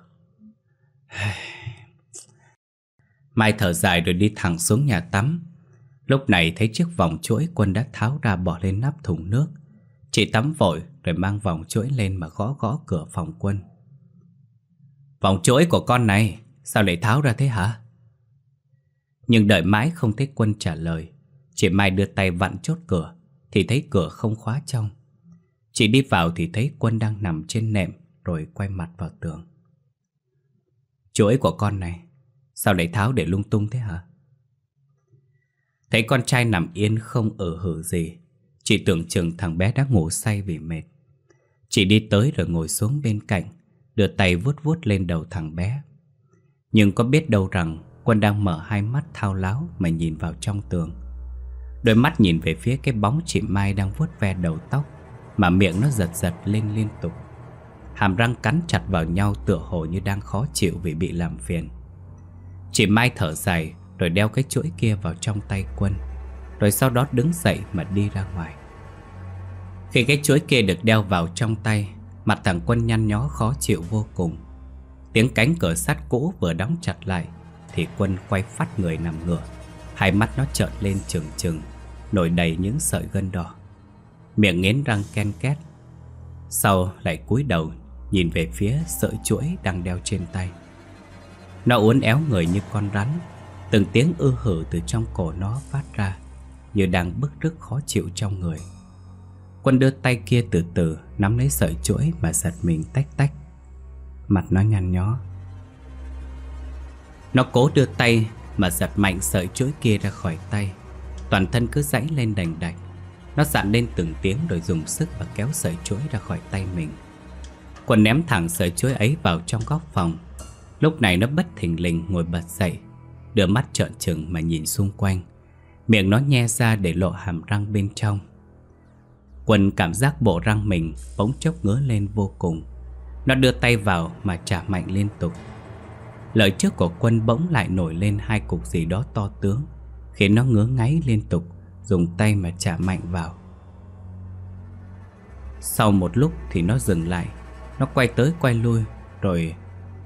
Mai thở dài rồi đi thẳng xuống nhà tắm. Lúc này thấy chiếc vòng chuỗi Quân đã tháo ra bỏ lên nắp thùng nước. Chị tắm vội rồi mang vòng chuỗi lên mà gõ gõ cửa phòng Quân. Vòng chuỗi của con này, sao lại tháo ra thế hả? Nhưng đợi mãi không thấy Quân trả lời. Chị Mai đưa tay vặn chốt cửa thì thấy cửa không khóa trong. Chị đi vào thì thấy Quân đang nằm trên nệm rồi quay mặt vào tường. Chuỗi của con này, sao lại tháo để lung tung thế hả? Thấy con trai nằm yên không ở hử gì, chị tưởng chừng thằng bé đã ngủ say vì mệt. Chị đi tới rồi ngồi xuống bên cạnh, đưa tay vuốt vuốt lên đầu thằng bé. Nhưng có biết đâu rằng Quân đang mở hai mắt thao láo mà nhìn vào trong tường. Đôi mắt nhìn về phía cái bóng chị Mai đang vuốt ve đầu tóc, mà miệng nó giật giật lên liên tục. Hàm răng cắn chặt vào nhau tựa hồ như đang khó chịu vì bị làm phiền. Chị Mai thở dài rồi đeo cái chuỗi kia vào trong tay Quân, rồi sau đó đứng dậy mà đi ra ngoài. Khi cái chuỗi kia được đeo vào trong tay, mặt thằng Quân nhăn nhó khó chịu vô cùng. Tiếng cánh cửa sắt cũ vừa đóng chặt lại thì Quân quay phắt người nằm ngửa. Hai mắt nó trợn lên trừng trừng, nổi đầy những sợi gân đỏ. Miệng nghiến răng ken két. Sau lại cúi đầu nhìn về phía sợi chuỗi đang đeo trên tay. Nó uốn éo người như con rắn. Từng tiếng ư hử từ trong cổ nó phát ra, như đang bứt rứt khó chịu trong người. Quân đưa tay kia từ từ nắm lấy sợi chuỗi mà giật mình tách tách. Mặt nó nhăn nhó. Nó cố đưa tay mà giật mạnh sợi chuỗi kia ra khỏi tay. Toàn thân cứ giãy lên đành đạch. Nó dặn lên từng tiếng rồi dùng sức và kéo sợi chuỗi ra khỏi tay mình. Quân ném thẳng sợi chuỗi ấy vào trong góc phòng. Lúc này nó bất thình lình ngồi bật dậy, đưa mắt trợn trừng mà nhìn xung quanh. Miệng nó nhe ra để lộ hàm răng bên trong. Quân cảm giác bộ răng mình bỗng chốc ngứa lên vô cùng. Nó đưa tay vào mà chà mạnh liên tục. Lợi trước của Quân bỗng lại nổi lên hai cục gì đó to tướng, khiến nó ngứa ngáy liên tục, dùng tay mà chà mạnh vào. Sau một lúc thì nó dừng lại. Nó quay tới quay lui, rồi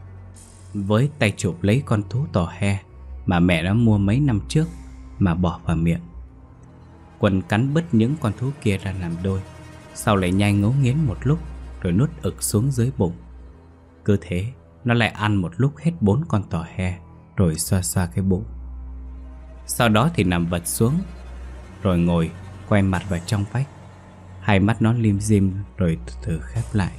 với tay chụp lấy con thú tò he mà mẹ nó mua mấy năm trước mà bỏ vào miệng. Quân cắn bứt những con thú kia ra làm đôi, sau lại nhai ngấu nghiến một lúc rồi nuốt ực xuống dưới bụng. Cứ thế nó lại ăn một lúc hết bốn con tò he, rồi xoa xoa cái bụng. Sau đó thì nằm vật xuống, rồi ngồi quay mặt vào trong vách. Hai mắt nó lim dim rồi từ từ khép lại.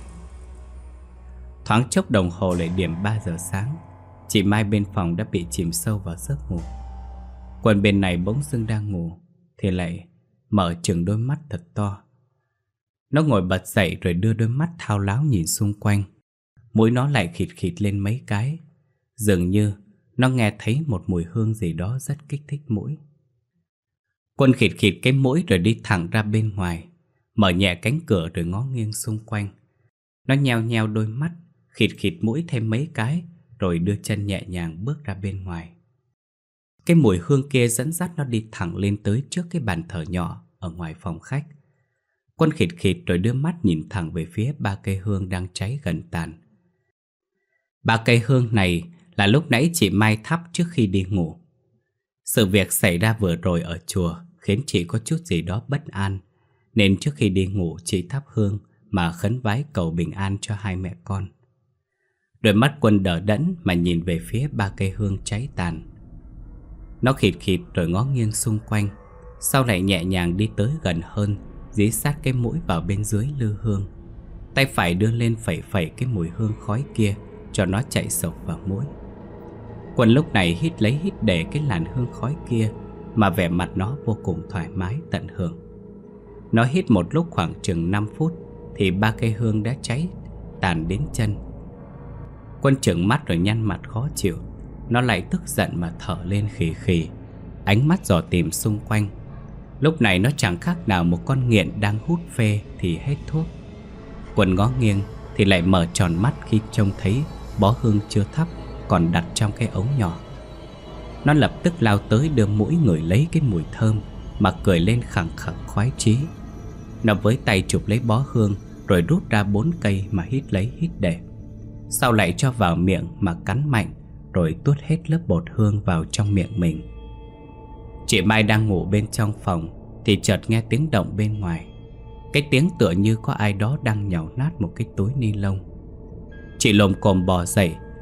Thoáng chốc đồng hồ lại điểm ba giờ sáng. Chị Mai bên phòng đã bị chìm sâu vào giấc ngủ. Quân bên này bỗng dưng đang ngủ thì lại mở chừng đôi mắt thật to. Nó ngồi bật dậy rồi đưa đôi mắt thao láo nhìn xung quanh. Mũi nó lại khịt khịt lên mấy cái. Dường như nó nghe thấy một mùi hương gì đó rất kích thích mũi. Quân khịt khịt cái mũi rồi đi thẳng ra bên ngoài, mở nhẹ cánh cửa rồi ngó nghiêng xung quanh. Nó nheo nheo đôi mắt, khịt khịt mũi thêm mấy cái, rồi đưa chân nhẹ nhàng bước ra bên ngoài. Cái mùi hương kia dẫn dắt nó đi thẳng lên tới trước cái bàn thờ nhỏ ở ngoài phòng khách. Quân khịt khịt rồi đưa mắt nhìn thẳng về phía ba cây hương đang cháy gần tàn. Ba cây hương này là lúc nãy chị Mai thắp trước khi đi ngủ. Sự việc xảy ra vừa rồi ở chùa khiến chị có chút gì đó bất an, nên trước khi đi ngủ chị thắp hương mà khấn vái cầu bình an cho hai mẹ con. Đôi mắt Quân đờ đẫn mà nhìn về phía ba cây hương cháy tàn. Nó khịt khịt rồi ngó nghiêng xung quanh, sau lại nhẹ nhàng đi tới gần hơn, dí sát cái mũi vào bên dưới lư hương. Tay phải đưa lên phẩy phẩy cái mùi hương khói kia cho nó chạy sộc vào mũi. Quân lúc này hít lấy hít để cái làn hương khói kia mà vẻ mặt nó vô cùng thoải mái tận hưởng. Nó hít một lúc khoảng chừng năm phút thì ba cây hương đã cháy tàn đến chân. Quân trợn mắt rồi nhăn mặt khó chịu. Nó lại tức giận mà thở lên khì khì, ánh mắt dò tìm xung quanh. Lúc này nó chẳng khác nào một con nghiện đang hút phê thì hết thuốc. Quân ngó nghiêng thì lại mở tròn mắt khi trông thấy bó hương chưa thắp còn đặt trong cái ống nhỏ. Nó lập tức lao tới đưa mũi ngửi lấy cái mùi thơm mà cười lên khẳng khặc khoái chí. Nó với tay chụp lấy bó hương rồi rút ra bốn cây mà hít lấy hít để, sau lại cho vào miệng mà cắn mạnh, rồi tuốt hết lớp bột hương vào trong miệng mình. Chị Mai đang ngủ bên trong phòng thì chợt nghe tiếng động bên ngoài. Cái tiếng tựa như có ai đó đang nhàu nát một cái túi ni lông. Chị lồm cồm bò dậy,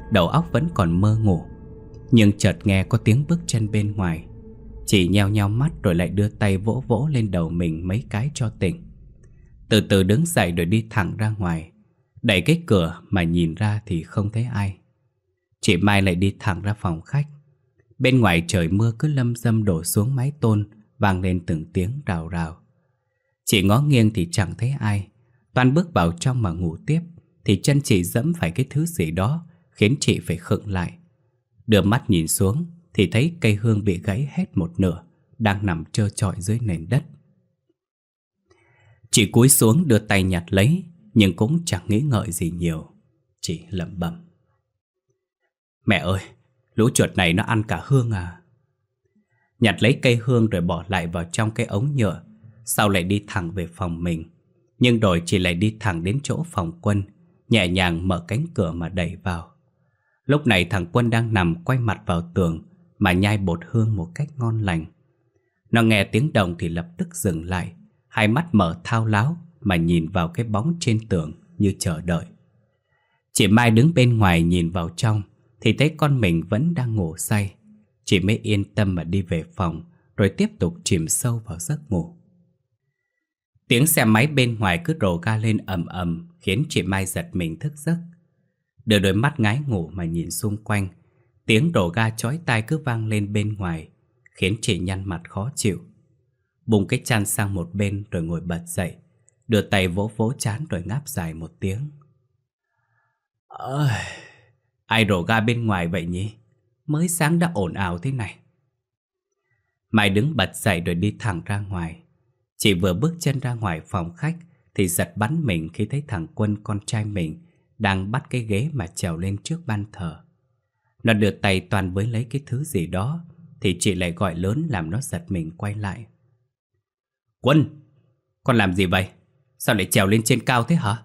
đầu óc vẫn còn mơ ngủ. Nhưng chợt nghe có tiếng bước chân bên ngoài. Chị nheo nheo mắt rồi lại đưa tay vỗ vỗ lên đầu mình mấy cái cho tỉnh. Từ từ đứng dậy rồi đi thẳng ra ngoài. Đẩy cái cửa mà nhìn ra thì không thấy ai. Chị Mai lại đi thẳng ra phòng khách. Bên ngoài trời mưa cứ lâm dâm đổ xuống mái tôn, vang lên từng tiếng rào rào. Chị ngó nghiêng thì chẳng thấy ai. Toan bước vào trong mà ngủ tiếp thì chân chị dẫm phải cái thứ gì đó khiến chị phải khựng lại. Đưa mắt nhìn xuống thì thấy cây hương bị gãy hết một nửa, đang nằm trơ trọi dưới nền đất. Chị cúi xuống đưa tay nhặt lấy, nhưng cũng chẳng nghĩ ngợi gì nhiều. Chị lẩm bẩm: mẹ ơi, lũ chuột này nó ăn cả hương à. Nhặt lấy cây hương rồi bỏ lại vào trong cái ống nhựa. Sau lại đi thẳng về phòng mình. Nhưng rồi chị lại đi thẳng đến chỗ phòng Quân, nhẹ nhàng mở cánh cửa mà đẩy vào. Lúc này thằng Quân đang nằm quay mặt vào tường mà nhai bột hương một cách ngon lành. Nó nghe tiếng động thì lập tức dừng lại, hai mắt mở thao láo mà nhìn vào cái bóng trên tường như chờ đợi. Chị Mai đứng bên ngoài nhìn vào trong thì thấy con mình vẫn đang ngủ say. Chị mới yên tâm mà đi về phòng, rồi tiếp tục chìm sâu vào giấc ngủ. Tiếng xe máy bên ngoài cứ rồ ga lên ầm ầm khiến chị Mai giật mình thức giấc. Đưa đôi mắt ngái ngủ mà nhìn xung quanh, tiếng rồ ga chói tai cứ vang lên bên ngoài khiến chị nhăn mặt khó chịu. Bùng cái chăn sang một bên rồi ngồi bật dậy, đưa tay vỗ vỗ trán rồi ngáp dài một tiếng. Ơi, ai rồ ga bên ngoài vậy nhỉ? Mới sáng đã ồn ào thế này. Mai đứng bật dậy rồi đi thẳng ra ngoài. Chị vừa bước chân ra ngoài phòng khách thì giật bắn mình khi thấy thằng Quân, con trai mình, đang bắt cái ghế mà trèo lên trước ban thờ. Nó đưa tay toàn với lấy cái thứ gì đó thì chị lại gọi lớn làm nó giật mình quay lại. Quân, con làm gì vậy? Sao lại trèo lên trên cao thế hả?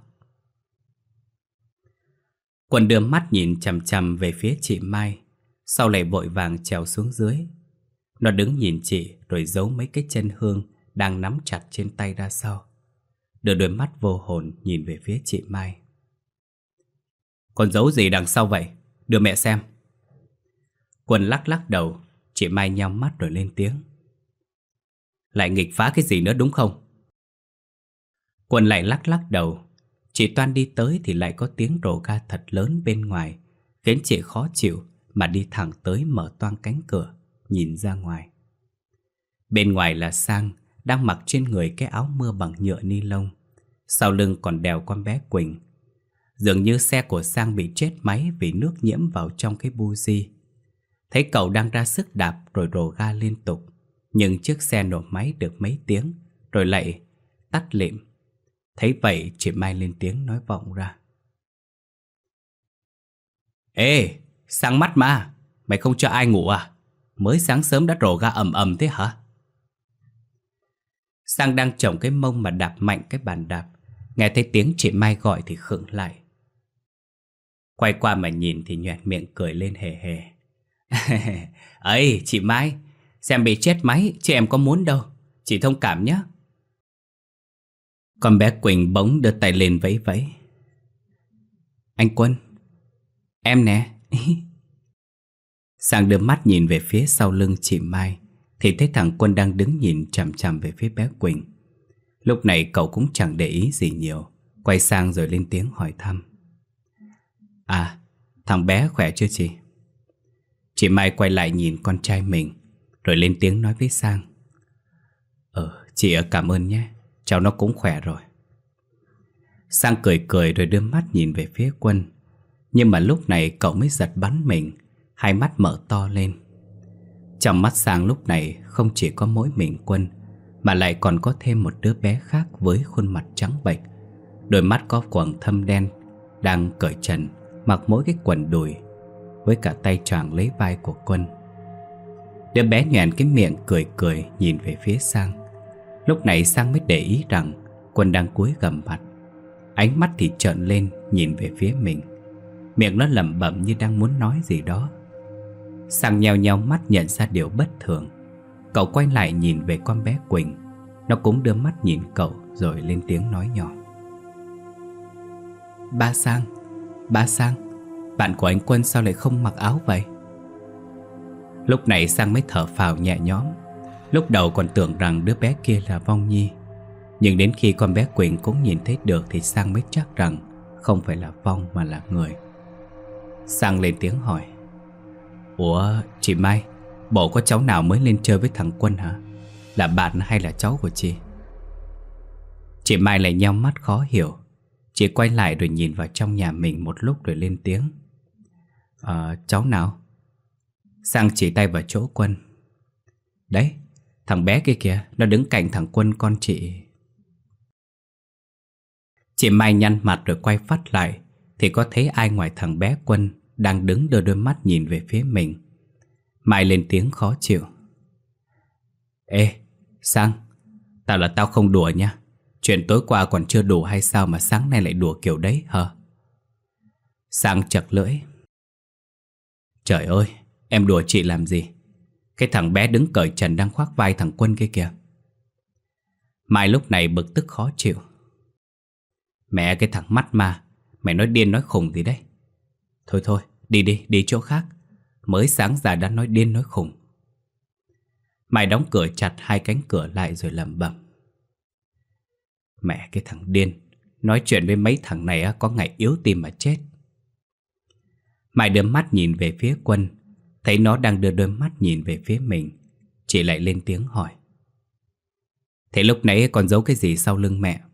Quân đưa mắt nhìn chằm chằm về phía chị Mai, sau lại vội vàng trèo xuống dưới. Nó đứng nhìn chị rồi giấu mấy cái chân hương đang nắm chặt trên tay ra sau, đưa đôi mắt vô hồn nhìn về phía chị Mai. Con giấu gì đằng sau vậy? Đưa mẹ xem. Quân lắc lắc đầu. Chị Mai nheo mắt rồi lên tiếng. Lại nghịch phá cái gì nữa đúng không? Quân lại lắc lắc đầu. Chị toan đi tới thì lại có tiếng rồ ga thật lớn bên ngoài, khiến chị khó chịu mà đi thẳng tới mở toang cánh cửa, nhìn ra ngoài. Bên ngoài là Sang, đang mặc trên người cái áo mưa bằng nhựa ni lông. Sau lưng còn đèo con bé Quỳnh. Dường như xe của Sang bị chết máy vì nước nhiễm vào trong cái buji. Thấy cậu đang ra sức đạp rồi rồ ga liên tục, nhưng chiếc xe nổ máy được mấy tiếng rồi lại tắt lịm. Thấy vậy chị Mai lên tiếng nói vọng ra. Ê, Sang mắt mà, mày không cho ai ngủ à? Mới sáng sớm đã rồ ga ầm ầm thế hả? Sang đang chồng cái mông mà đạp mạnh cái bàn đạp, nghe thấy tiếng chị Mai gọi thì khựng lại. Quay qua mà nhìn thì nhoẻn miệng cười lên hề hề. Ấy, chị Mai, xem bị chết máy chứ em có muốn đâu, chị thông cảm nhé. Con bé Quỳnh bỗng đưa tay lên vẫy vẫy. Anh Quân, em nè. Sang đưa mắt nhìn về phía sau lưng chị Mai thì thấy thằng Quân đang đứng nhìn chằm chằm về phía bé Quỳnh. Lúc này cậu cũng chẳng để ý gì nhiều, quay sang rồi lên tiếng hỏi thăm. À, thằng bé khỏe chưa chị? Chị Mai quay lại nhìn con trai mình rồi lên tiếng nói với Sang. Ờ, chị cảm ơn nhé, cháu nó cũng khỏe rồi. Sang cười cười rồi đưa mắt nhìn về phía Quân. Nhưng mà lúc này cậu mới giật bắn mình, hai mắt mở to lên. Trong mắt Sang lúc này không chỉ có mỗi mình Quân, mà lại còn có thêm một đứa bé khác với khuôn mặt trắng bệch, đôi mắt có quầng thâm đen, đang cởi trần, mặc mỗi cái quần đùi, với cả tay choàng lấy vai của Quân. Đứa bé nhoẻn cái miệng cười cười nhìn về phía Sang. Lúc này Sang mới để ý rằng Quân đang cúi gằm mặt, ánh mắt thì trợn lên nhìn về phía mình. Miệng nó lẩm bẩm như đang muốn nói gì đó. Sang nheo nheo mắt nhận ra điều bất thường. Cậu quay lại nhìn về con bé Quỳnh. Nó cũng đưa mắt nhìn cậu rồi lên tiếng nói nhỏ. Ba Sang, ba Sang, Bạn của anh Quân sao lại không mặc áo vậy? Lúc này Sang mới thở phào nhẹ nhõm. Lúc đầu còn tưởng rằng đứa bé kia là Vong Nhi, nhưng đến khi con bé Quỳnh cũng nhìn thấy được thì Sang mới chắc rằng không phải là Vong mà là người. Sang lên tiếng hỏi: Ủa chị Mai, bộ có cháu nào mới lên chơi với thằng Quân hả? Là bạn hay là cháu của chị? Chị Mai lại nheo mắt khó hiểu. Chị quay lại rồi nhìn vào trong nhà mình một lúc rồi lên tiếng: Ờ, cháu nào? Sang chỉ tay vào chỗ Quân. Đấy, thằng bé kia kìa, nó đứng cạnh thằng Quân con chị. Chị Mai nhăn mặt rồi quay phát lại thì có thấy ai ngoài thằng bé Quân đang đứng đưa đôi mắt nhìn về phía mình. Mai lên tiếng khó chịu: Ê, Sang, tao là tao không đùa nha. Chuyện tối qua còn chưa đủ hay sao mà sáng nay lại đùa kiểu đấy hả? Sang chật lưỡi: Trời ơi, em đùa chị làm gì? Cái thằng bé đứng cởi trần đang khoác vai thằng Quân kia kìa. Mai lúc này bực tức khó chịu: Mẹ cái thằng mắt ma, mày nói điên nói khùng gì đấy? Thôi thôi, đi đi, đi chỗ khác. Mới sáng ra đã nói điên nói khùng. Mai đóng cửa chặt hai cánh cửa lại rồi lẩm bẩm: Mẹ cái thằng điên, nói chuyện với mấy thằng này có ngày yếu tim mà chết. Mai đưa mắt nhìn về phía Quân, thấy nó đang đưa đôi mắt nhìn về phía mình. Chị lại lên tiếng hỏi: Thế lúc nãy còn giấu cái gì sau lưng mẹ?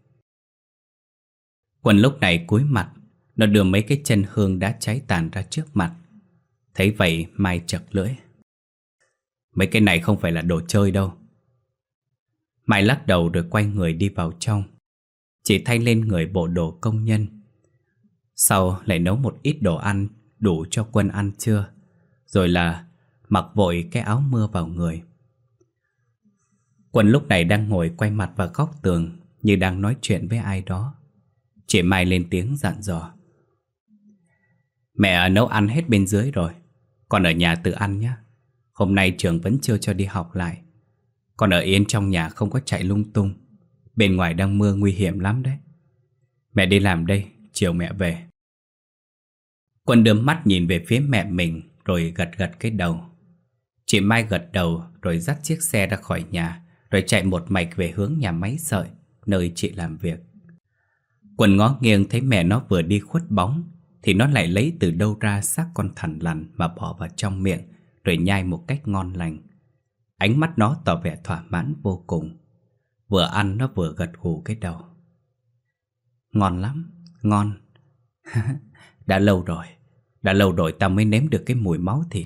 Quân lúc này cúi mặt, nó đưa mấy cái chân hương đã cháy tàn ra trước mặt. Thấy vậy Mai chật lưỡi: Mấy cái này không phải là đồ chơi đâu. Mai lắc đầu rồi quay người đi vào trong. Chị thay lên người bộ đồ công nhân, sau lại nấu một ít đồ ăn đủ cho Quân ăn trưa, rồi là mặc vội cái áo mưa vào người. Quân lúc này đang ngồi quay mặt vào góc tường như đang nói chuyện với ai đó. Chị Mai lên tiếng dặn dò: Mẹ nấu ăn hết bên dưới rồi, con ở nhà tự ăn nhé. Hôm nay trường vẫn chưa cho đi học lại. Con ở yên trong nhà không có chạy lung tung. Bên ngoài đang mưa nguy hiểm lắm đấy. Mẹ đi làm đây, chiều mẹ về. Quân đưa mắt nhìn về phía mẹ mình rồi gật gật cái đầu. Chị Mai gật đầu rồi dắt chiếc xe ra khỏi nhà, rồi chạy một mạch về hướng nhà máy sợi, nơi chị làm việc. Quân ngó nghiêng thấy mẹ nó vừa đi khuất bóng thì nó lại lấy từ đâu ra xác con thằn lằn mà bỏ vào trong miệng, rồi nhai một cách ngon lành. Ánh mắt nó tỏ vẻ thỏa mãn vô cùng. Vừa ăn nó vừa gật gù cái đầu. Ngon lắm, ngon. Đã lâu rồi, đã lâu rồi tao mới nếm được cái mùi máu thịt.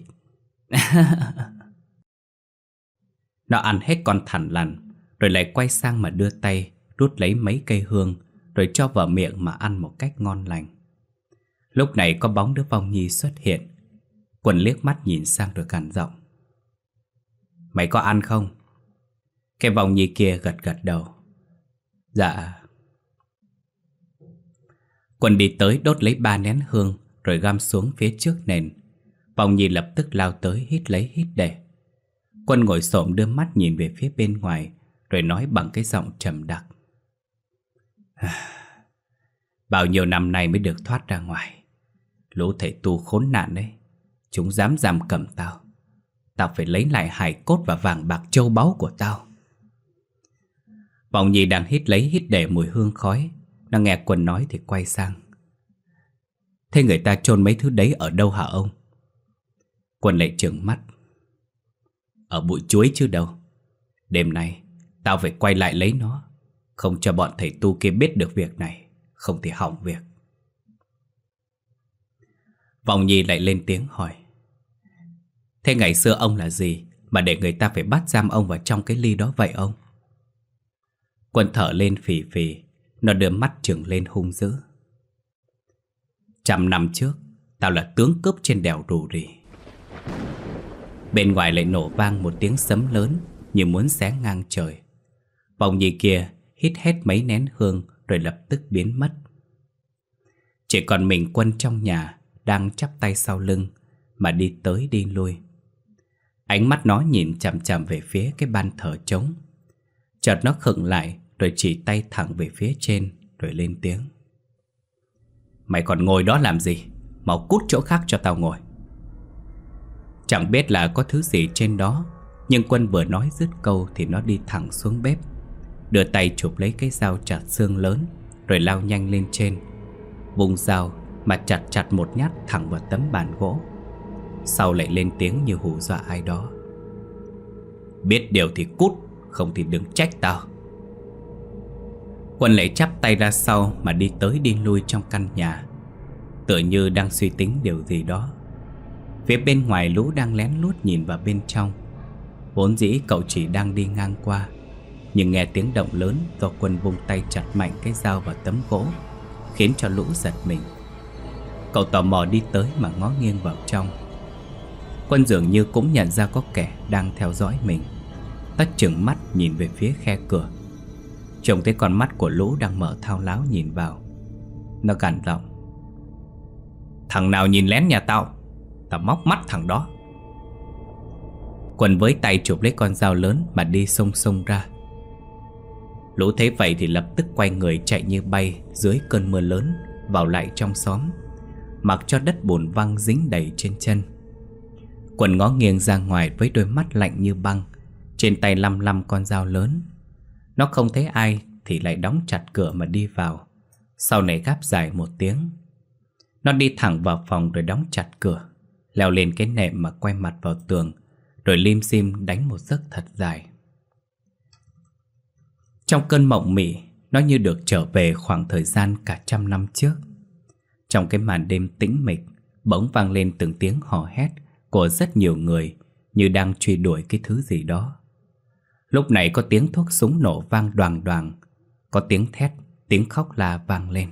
Nó ăn hết con thằn lằn, rồi lại quay sang mà đưa tay rút lấy mấy cây hương, rồi cho vào miệng mà ăn một cách ngon lành. Lúc này có bóng đứa Vong Nhi xuất hiện. Quân liếc mắt nhìn sang rồi gằn giọng: Mày có ăn không? Cái Vong Nhi kia gật gật đầu: Dạ. Quân đi tới đốt lấy ba nén hương rồi găm xuống phía trước nền. Vong Nhi lập tức lao tới hít lấy hít để. Quân ngồi xổm đưa mắt nhìn về phía bên ngoài, rồi nói bằng cái giọng trầm đặc: Bao nhiêu năm nay mới được thoát ra ngoài. Lũ thầy tu khốn nạn đấy, chúng dám giam cầm tao. Tao phải lấy lại hài cốt và vàng bạc châu báu của tao. Vong Nhi đang hít lấy hít để mùi hương khói. Nó nghe Quân nói thì quay sang: Thế người ta chôn mấy thứ đấy ở đâu hả ông? Quân lại trừng mắt: Ở bụi chuối chứ đâu. Đêm nay tao phải quay lại lấy nó, không cho bọn thầy tu kia biết được việc này, không thì hỏng việc. Vong Nhi lại lên tiếng hỏi: Thế ngày xưa ông là gì mà để người ta phải bắt giam ông vào trong cái ly đó vậy ông? Quân thở lên phì phì. Nó đưa mắt trừng lên hung dữ: Trăm năm trước tao là tướng cướp trên đèo Rù Rì. Bên ngoài lại nổ vang một tiếng sấm lớn như muốn xé ngang trời. Vong Nhi kia hít hết mấy nén hương rồi lập tức biến mất. Chỉ còn mình Quân trong nhà đang chắp tay sau lưng mà đi tới đi lui. Ánh mắt nó nhìn chằm chằm về phía cái ban thờ trống. Chợt nó khựng lại rồi chỉ tay thẳng về phía trên rồi lên tiếng: Mày còn ngồi đó làm gì? Mau cút chỗ khác cho tao ngồi. Chẳng biết là có thứ gì trên đó, nhưng Quân vừa nói dứt câu thì nó đi thẳng xuống bếp, đưa tay chụp lấy cái dao chặt xương lớn, rồi lao nhanh lên trên, vùng dao mà chặt chặt một nhát thẳng vào tấm bàn gỗ. Sau lại lên tiếng như hù dọa ai đó: biết điều thì cút, không thì đừng trách tao. Quân lại chắp tay ra sau mà đi tới đi lui trong căn nhà, tựa như đang suy tính điều gì đó. Phía bên ngoài Lũ đang lén lút nhìn vào bên trong. Vốn dĩ cậu chỉ đang đi ngang qua, nhưng nghe tiếng động lớn do Quân vung tay chặt mạnh cái dao vào tấm gỗ, khiến cho Lũ giật mình. Cậu tò mò đi tới mà ngó nghiêng vào trong. Quân dường như cũng nhận ra có kẻ đang theo dõi mình. Tất chừng mắt nhìn về phía khe cửa. Trông thấy con mắt của Lũ đang mở thao láo nhìn vào. Nó gằn giọng: thằng nào nhìn lén nhà tao, tao móc mắt thằng đó. Quân với tay chụp lấy con dao lớn mà đi xông xông ra. Lũ thấy vậy thì lập tức quay người chạy như bay dưới cơn mưa lớn vào lại trong xóm, mặc cho đất bùn văng dính đầy trên chân. Quân ngó nghiêng ra ngoài với đôi mắt lạnh như băng, trên tay lăm lăm con dao lớn. Nó không thấy ai thì lại đóng chặt cửa mà đi vào. Sau này gáp dài một tiếng. Nó đi thẳng vào phòng rồi đóng chặt cửa, leo lên cái nệm mà quay mặt vào tường, rồi lim dim đánh một giấc thật dài. Trong cơn mộng mị, nó như được trở về khoảng thời gian cả trăm năm trước. Trong cái màn đêm tĩnh mịch, bỗng vang lên từng tiếng hò hét của rất nhiều người, như đang truy đuổi cái thứ gì đó. Lúc này có tiếng thuốc súng nổ vang đoàng đoàng, có tiếng thét, tiếng khóc la vang lên.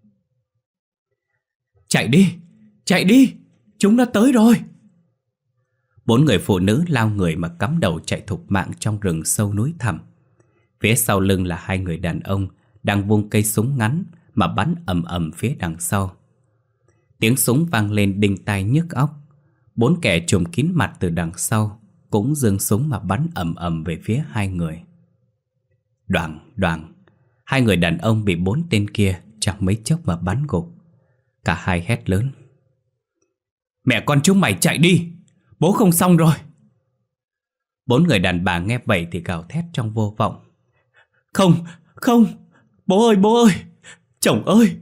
Chạy đi, chạy đi, chúng đã tới rồi. Bốn người phụ nữ lao người mà cắm đầu chạy thục mạng trong rừng sâu núi thẳm. Phía sau lưng là hai người đàn ông đang vung cây súng ngắn mà bắn ầm ầm phía đằng sau. Tiếng súng vang lên đinh tai nhức óc. Bốn kẻ trùm kín mặt từ đằng sau cũng giương súng mà bắn ầm ầm về phía hai người. Đoàng đoàng, hai người đàn ông bị bốn tên kia chẳng mấy chốc mà bắn gục. Cả hai hét lớn: mẹ con chúng mày chạy đi, bố không xong rồi. Bốn người đàn bà nghe vậy thì gào thét trong vô vọng: Không, không, bố ơi, bố ơi, chồng ơi.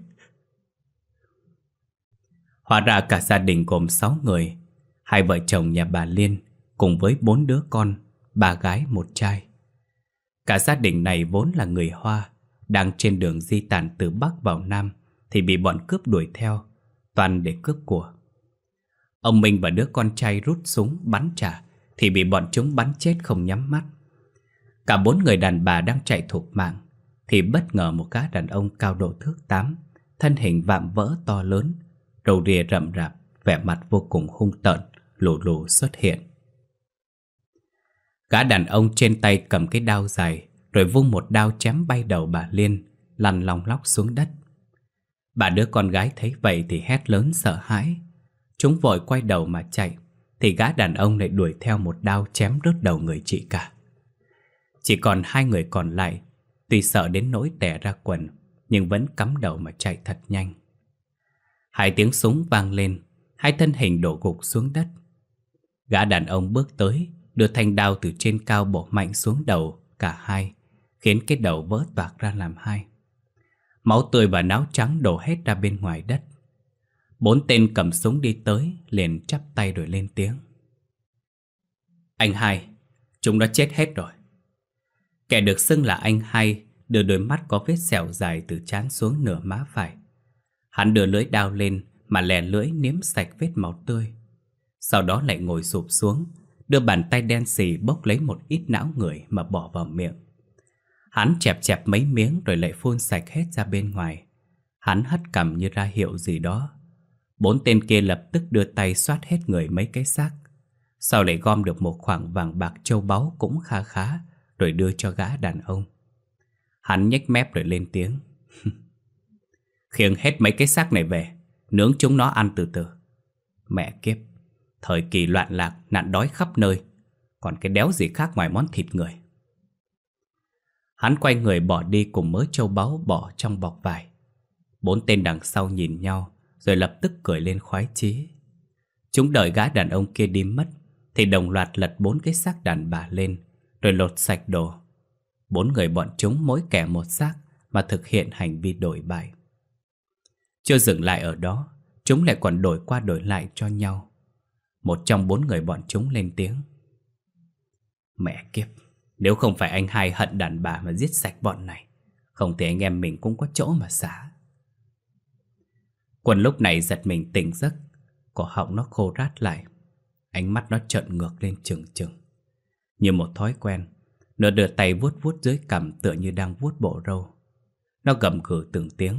Hóa ra cả gia đình gồm sáu người. Hai vợ chồng nhà bà Liên cùng với bốn đứa con, ba gái một trai. Cả gia đình này vốn là người Hoa, đang trên đường di tản từ Bắc vào Nam thì bị bọn cướp đuổi theo, toàn để cướp của. Ông Minh và đứa con trai rút súng bắn trả thì bị bọn chúng bắn chết không nhắm mắt. Cả bốn người đàn bà đang chạy thục mạng thì bất ngờ một gã đàn ông cao độ thước tám, thân hình vạm vỡ to lớn, râu ria rậm rạp, vẻ mặt vô cùng hung tợn, lù lù xuất hiện. Gã đàn ông trên tay cầm cái đao dài, rồi vung một đao chém bay đầu bà Liên, lăn long lóc xuống đất. Bà đứa con gái thấy vậy thì hét lớn sợ hãi. Chúng vội quay đầu mà chạy, thì gã đàn ông lại đuổi theo một đao chém rớt đầu người chị cả. Chỉ còn hai người còn lại, tuy sợ đến nỗi tè ra quần, nhưng vẫn cắm đầu mà chạy thật nhanh. Hai tiếng súng vang lên, hai thân hình đổ gục xuống đất. Gã đàn ông bước tới, đưa thanh đao từ trên cao bổ mạnh xuống đầu cả hai, khiến cái đầu vỡ toạc ra làm hai. Máu tươi và náo trắng đổ hết ra bên ngoài đất. Bốn tên cầm súng đi tới, liền chắp tay rồi lên tiếng: Anh Hai, chúng đã chết hết rồi. Kẻ được xưng là anh Hai đưa đôi mắt có vết sẹo dài từ trán xuống nửa má phải. Hắn đưa lưỡi đao lên mà lè lưỡi nếm sạch vết máu tươi. Sau đó lại ngồi sụp xuống, đưa bàn tay đen xì bốc lấy một ít não người mà bỏ vào miệng. Hắn chẹp chẹp mấy miếng rồi lại phun sạch hết ra bên ngoài. Hắn hất cằm như ra hiệu gì đó. Bốn tên kia lập tức đưa tay xoát hết người mấy cái xác. Sau lại gom được một khoản vàng bạc châu báu cũng kha khá, rồi đưa cho gã đàn ông. Hắn nhếch mép rồi lên tiếng: Khiêng hết mấy cái xác này về, nướng chúng nó ăn từ từ. Mẹ kiếp, thời kỳ loạn lạc, nạn đói khắp nơi, còn cái đéo gì khác ngoài món thịt người. Hắn quay người bỏ đi cùng mớ châu báu bỏ trong bọc vải. Bốn tên đằng sau nhìn nhau, rồi lập tức cười lên khoái chí. Chúng đợi gã đàn ông kia đi mất thì đồng loạt lật bốn cái xác đàn bà lên, rồi lột sạch đồ. Bốn người bọn chúng mỗi kẻ một xác mà thực hiện hành vi đổi bài. Chưa dừng lại ở đó, chúng lại còn đổi qua đổi lại cho nhau. Một trong bốn người bọn chúng lên tiếng: Mẹ kiếp, nếu không phải anh hai hận đàn bà mà giết sạch bọn này, không thì anh em mình cũng có chỗ mà xả. Quân lúc này giật mình tỉnh giấc, cổ họng nó khô rát lại, ánh mắt nó trợn ngược lên trừng trừng. Như một thói quen, nó đưa tay vuốt vuốt dưới cằm tựa như đang vuốt bộ râu. Nó gầm gừ từng tiếng: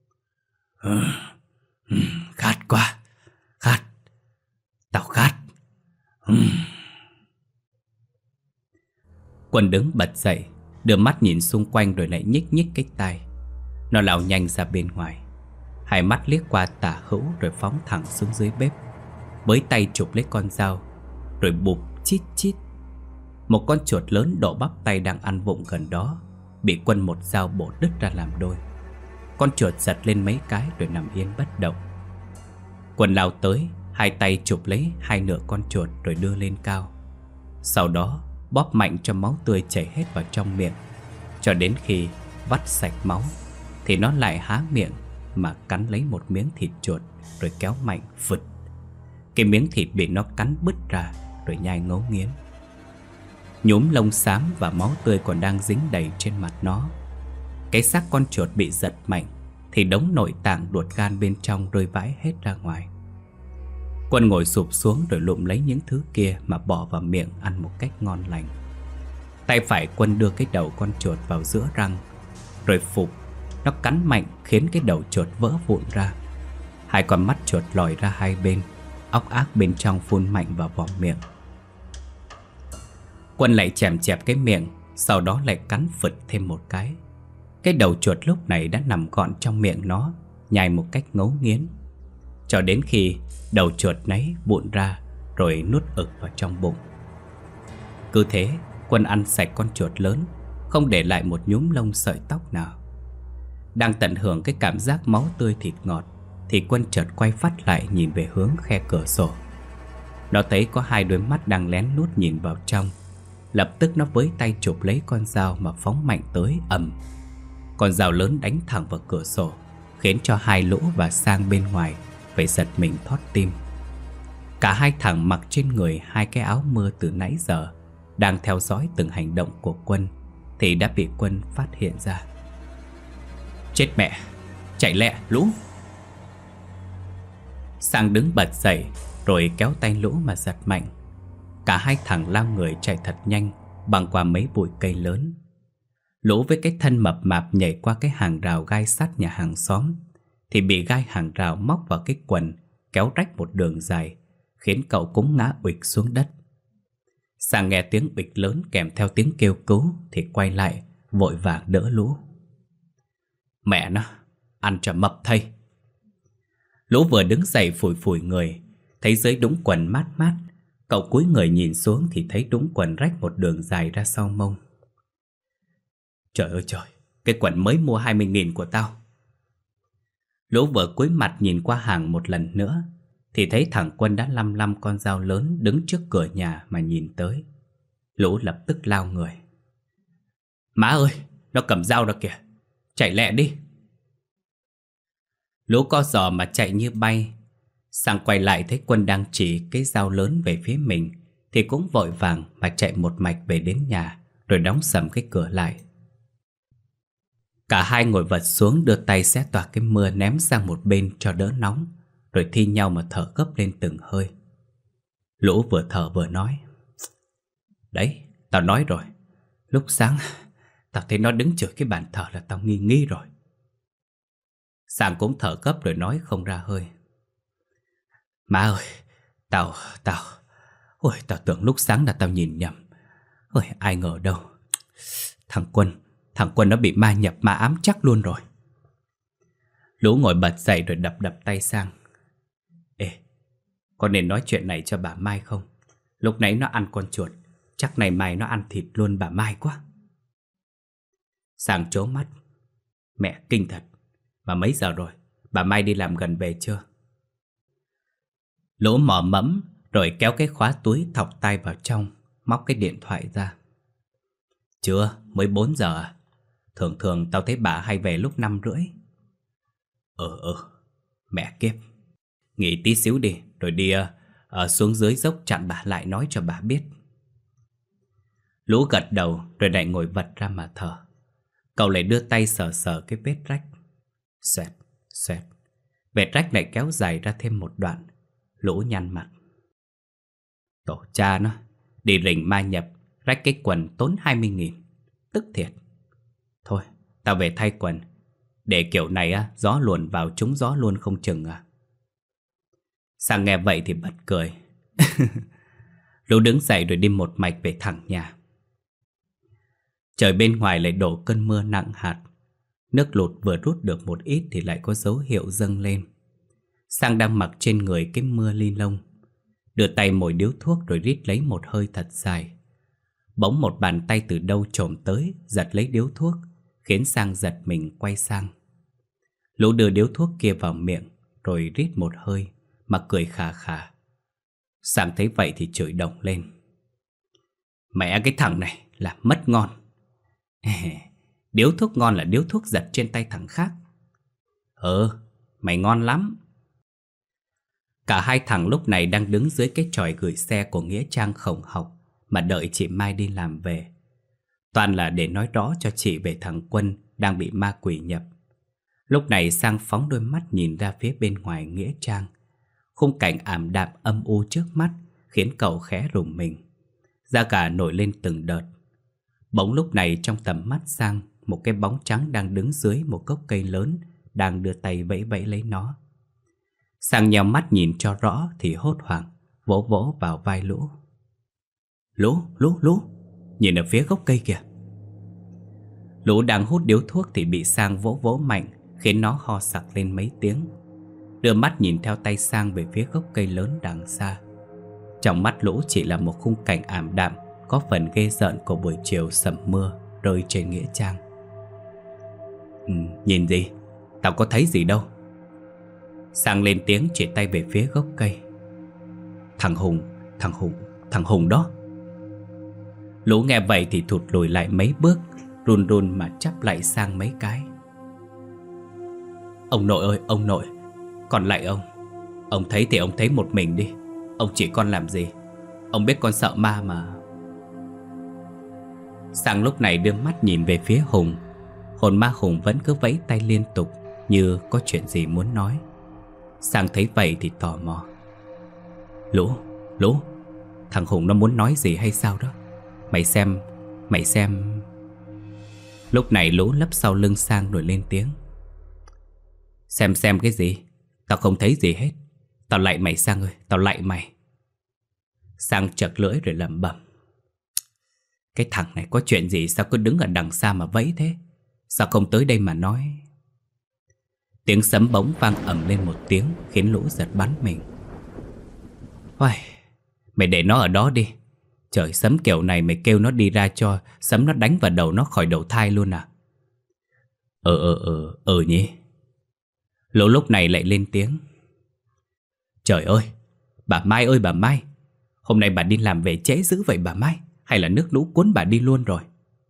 Khát quá, khát, tao khát. Quân đứng bật dậy, đưa mắt nhìn xung quanh rồi lại nhích nhích cái tai. Nó lao nhanh ra bên ngoài, hai mắt liếc qua tả hữu rồi phóng thẳng xuống dưới bếp, với tay chụp lấy con dao, rồi bụp chít chít. Một con chuột lớn độ bắp tay đang ăn vụng gần đó bị Quân một dao bổ đứt ra làm đôi. Con chuột giật lên mấy cái rồi nằm yên bất động. Quân lao tới, hai tay chụp lấy hai nửa con chuột rồi đưa lên cao. Sau đó bóp mạnh cho máu tươi chảy hết vào trong miệng, cho đến khi vắt sạch máu thì nó lại há miệng mà cắn lấy một miếng thịt chuột, rồi kéo mạnh phụt. Cái miếng thịt bị nó cắn bứt ra rồi nhai ngấu nghiến. Nhúm lông xám và máu tươi còn đang dính đầy trên mặt nó. Cái xác con chuột bị giật mạnh thì đống nội tạng ruột gan bên trong rơi vãi hết ra ngoài. Quân ngồi sụp xuống rồi lụm lấy những thứ kia mà bỏ vào miệng ăn một cách ngon lành. Tay phải Quân đưa cái đầu con chuột vào giữa răng, rồi phục, nó cắn mạnh khiến cái đầu chuột vỡ vụn ra. Hai con mắt chuột lòi ra hai bên, óc ác bên trong phun mạnh vào vòng miệng. Quân lại chèm chẹp cái miệng, sau đó lại cắn phật thêm một cái. Cái đầu chuột lúc này đã nằm gọn trong miệng nó, nhai một cách ngấu nghiến, cho đến khi đầu chuột nấy vụn ra rồi nuốt ực vào trong bụng. Cứ thế Quân ăn sạch con chuột lớn, không để lại một nhúm lông sợi tóc nào. Đang tận hưởng cái cảm giác máu tươi thịt ngọt thì Quân chợt quay phát lại nhìn về hướng khe cửa sổ. Nó thấy có hai đôi mắt đang lén lút nhìn vào trong. Lập tức nó với tay chụp lấy con dao mà phóng mạnh tới ầm. Con dao lớn đánh thẳng vào cửa sổ, khiến cho hai Lũ và Sang bên ngoài phải giật mình thót tim. Cả hai thằng mặc trên người hai cái áo mưa từ nãy giờ, đang theo dõi từng hành động của Quân thì đã bị Quân phát hiện ra. Chết mẹ, chạy lẹ Lũ! Sang đứng bật dậy rồi kéo tay Lũ mà giật mạnh. Cả hai thằng lao người chạy thật nhanh, băng qua mấy bụi cây lớn. Lũ với cái thân mập mạp nhảy qua cái hàng rào gai sắt nhà hàng xóm thì bị gai hàng rào móc vào cái quần, kéo rách một đường dài, khiến cậu cũng ngã uịch xuống đất. Sang nghe tiếng uịch lớn kèm theo tiếng kêu cứu thì quay lại, vội vàng đỡ Lũ. Mẹ nó, ăn cho mập thây! Lũ vừa đứng dậy phủi phủi người, thấy dưới đũng quần mát mát. Cậu cúi người nhìn xuống thì thấy đũng quần rách một đường dài ra sau mông. Trời ơi trời, cái quần mới mua hai mươi nghìn của tao. Lũ vừa cúi mặt nhìn qua hàng một lần nữa thì thấy thằng Quân đã lăm lăm con dao lớn đứng trước cửa nhà mà nhìn tới. Lũ lập tức lao người. Má ơi, nó cầm dao đó kìa, chạy lẹ đi! Lũ co giò mà chạy như bay. Sang quay lại thấy Quân đang chỉ cái dao lớn về phía mình thì cũng vội vàng mà chạy một mạch về đến nhà, rồi đóng sầm cái cửa lại. Cả hai ngồi vật xuống, đưa tay xé toạc cái mưa ném sang một bên cho đỡ nóng, rồi thi nhau mà thở gấp lên từng hơi. Lũ vừa thở vừa nói. Đấy, tao nói rồi, lúc sáng tao thấy nó đứng trước cái bàn thờ là tao nghi nghi rồi. Sang cũng thở gấp rồi nói không ra hơi. Má ơi, tao, tao, ôi tao tưởng lúc sáng là tao nhìn nhầm. Ôi ai ngờ đâu. Thằng Quân, thằng Quân nó bị ma nhập ma ám chắc luôn rồi. Lũ ngồi bật dậy rồi đập đập tay Sang. Ê, có nên nói chuyện này cho bà Mai không? Lúc nãy nó ăn con chuột, chắc này mai nó ăn thịt luôn bà Mai quá. Sang trố mắt. Mẹ kinh thật. Mà mấy giờ rồi? Bà Mai đi làm gần về chưa? Lũ mò mẫm rồi kéo cái khóa túi thọc tay vào trong, móc cái điện thoại ra. Chưa, mới bốn giờ à? Thường thường tao thấy bà hay về lúc năm rưỡi. Ừ ừ, mẹ kiếp. Nghỉ tí xíu đi, rồi đi uh, uh, xuống dưới dốc chặn bà lại nói cho bà biết. Lũ gật đầu rồi lại ngồi vật ra mà thở. Cậu lại đưa tay sờ sờ cái vết rách. Xoẹt, xoẹt. Vết rách lại kéo dài ra thêm một đoạn. Lũ nhăn mặt. Tổ cha nó, đi rình ma nhập, rách cái quần tốn hai mươi nghìn. Tức thiệt. Thôi, tao về thay quần. Để kiểu này á, gió luồn vào trúng gió luôn không chừng à. Sang nghe vậy thì bật cười. Lũ đứng dậy rồi đi một mạch về thẳng nhà. Trời bên ngoài lại đổ cơn mưa nặng hạt. Nước lụt vừa rút được một ít thì lại có dấu hiệu dâng lên. Sang đang mặc trên người cái mưa ly lông, đưa tay mồi điếu thuốc rồi rít lấy một hơi thật dài. Bỗng một bàn tay từ đâu chồm tới, giật lấy điếu thuốc, khiến Sang giật mình quay sang. Lũ đưa điếu thuốc kia vào miệng, rồi rít một hơi, mà cười khà khà. Sang thấy vậy thì chửi đồng lên. Mẹ cái thằng này là mất ngon. Điếu thuốc ngon là điếu thuốc giật trên tay thằng khác. Ừ, mày ngon lắm. Cả hai thằng lúc này đang đứng dưới cái chòi gửi xe của Nghĩa Trang khổng học mà đợi chị Mai đi làm về. Toàn là để nói rõ cho chị về thằng Quân đang bị ma quỷ nhập. Lúc này Sang phóng đôi mắt nhìn ra phía bên ngoài Nghĩa Trang. Khung cảnh ảm đạm âm u trước mắt khiến cậu khẽ rùng mình. Da gà nổi lên từng đợt. Bỗng lúc này trong tầm mắt Sang, một cái bóng trắng đang đứng dưới một gốc cây lớn, đang đưa tay vẫy vẫy lấy nó. Sang nheo mắt nhìn cho rõ thì hốt hoảng, vỗ vỗ vào vai Lũ. Lũ, Lũ, Lũ, nhìn ở phía gốc cây kìa. Lũ đang hút điếu thuốc thì bị Sang vỗ vỗ mạnh, khiến nó ho sặc lên mấy tiếng. Đưa mắt nhìn theo tay Sang về phía gốc cây lớn đằng xa. Trong mắt Lũ chỉ là một khung cảnh ảm đạm, có phần ghê rợn của buổi chiều sầm mưa rơi trên Nghĩa Trang. Ừ, nhìn gì? Tao có thấy gì đâu. Sang lên tiếng chỉ tay về phía gốc cây. Thằng Hùng, thằng Hùng, thằng Hùng đó. Lũ nghe vậy thì thụt lùi lại mấy bước, run run mà chắp lại Sang mấy cái. Ông nội ơi, ông nội, con lạy ông. Ông thấy thì ông thấy một mình đi. Ông chỉ con làm gì? Ông biết con sợ ma mà. Sang lúc này đưa mắt nhìn về phía Hùng. Hồn ma Hùng vẫn cứ vẫy tay liên tục, như có chuyện gì muốn nói. Sang thấy vậy thì tò mò. Lũ, Lũ, thằng Hùng nó muốn nói gì hay sao đó? Mày xem, mày xem. Lúc này Lũ lấp sau lưng Sang rồi lên tiếng. Xem xem cái gì? Tao không thấy gì hết. Tao lạy mày Sang ơi, tao lạy mày. Sang chật lưỡi rồi lẩm bẩm. Cái thằng này có chuyện gì sao cứ đứng ở đằng xa mà vẫy thế? Sao không tới đây mà nói? Tiếng sấm bỗng vang ầm lên một tiếng, khiến Lũ giật bắn mình. Uầy, mày để nó ở đó đi. Trời, sấm kiểu này mày kêu nó đi ra cho sấm nó đánh vào đầu nó khỏi đầu thai luôn à? Ờ ờ ờ, ờ nhỉ. Lũ lúc này lại lên tiếng. Trời ơi, bà Mai ơi bà Mai, hôm nay bà đi làm về trễ dữ vậy bà Mai? Hay là nước lũ cuốn bà đi luôn rồi?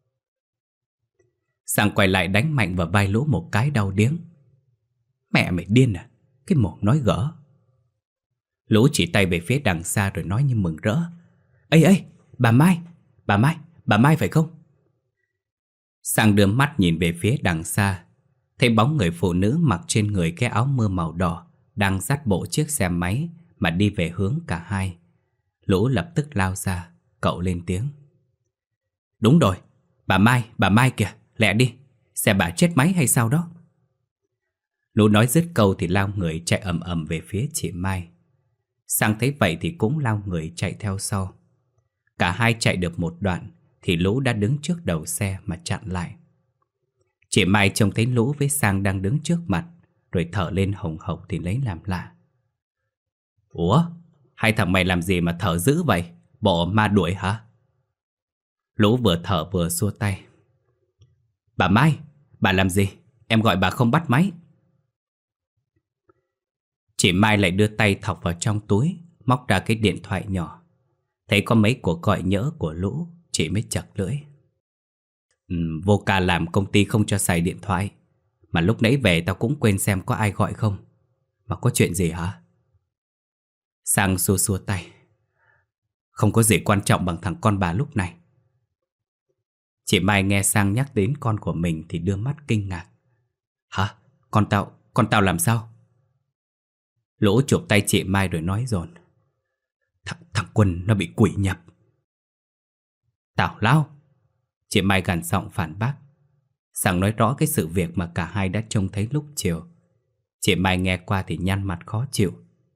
Sang quay lại đánh mạnh vào vai Lũ một cái đau điếng. Mẹ mày điên à? Cái mồm nói gỡ. Lũ chỉ tay về phía đằng xa rồi nói như mừng rỡ. Ê ê, bà Mai, bà Mai, bà Mai phải không? Sang đưa mắt nhìn về phía đằng xa, thấy bóng người phụ nữ mặc trên người cái áo mưa màu đỏ đang dắt bộ chiếc xe máy mà đi về hướng cả hai. Lũ lập tức lao ra, cậu lên tiếng. Đúng rồi, bà Mai, bà Mai kìa, lẹ đi, xe bà chết máy hay sao đó? Lũ nói dứt câu thì lao người chạy ầm ầm về phía chị Mai. Sang thấy vậy thì cũng lao người chạy theo sau. Cả hai chạy được một đoạn thì Lũ đã đứng trước đầu xe mà chặn lại. Chị Mai trông thấy Lũ với Sang đang đứng trước mặt, rồi thở lên hồng hộc thì lấy làm lạ. Ủa, hai thằng mày làm gì mà thở dữ vậy? Bộ ma đuổi hả? Lũ vừa thở vừa xua tay. Bà Mai, bà làm gì? Em gọi bà không bắt máy. Chị Mai lại đưa tay thọc vào trong túi, móc ra cái điện thoại nhỏ. Thấy có mấy cuộc gọi nhỡ của Lũ, chị mới chật lưỡi. ừ, Vô ca làm công ty không cho xài điện thoại. Mà lúc nãy về tao cũng quên xem có ai gọi không. Mà có chuyện gì hả? Sang xua xua tay. Không có gì quan trọng bằng thằng con bà lúc này. Chị Mai nghe Sang nhắc đến con của mình thì đưa mắt kinh ngạc. Hả? Con tao, con tao làm sao? Lũ chụp tay chị Mai rồi nói dồn. Thằng, thằng Quân nó bị quỷ nhập. Tào lao. Chị Mai gằn giọng phản bác. Sang nói rõ cái sự việc mà cả hai đã trông thấy lúc chiều. Chị Mai nghe qua thì nhăn mặt khó chịu.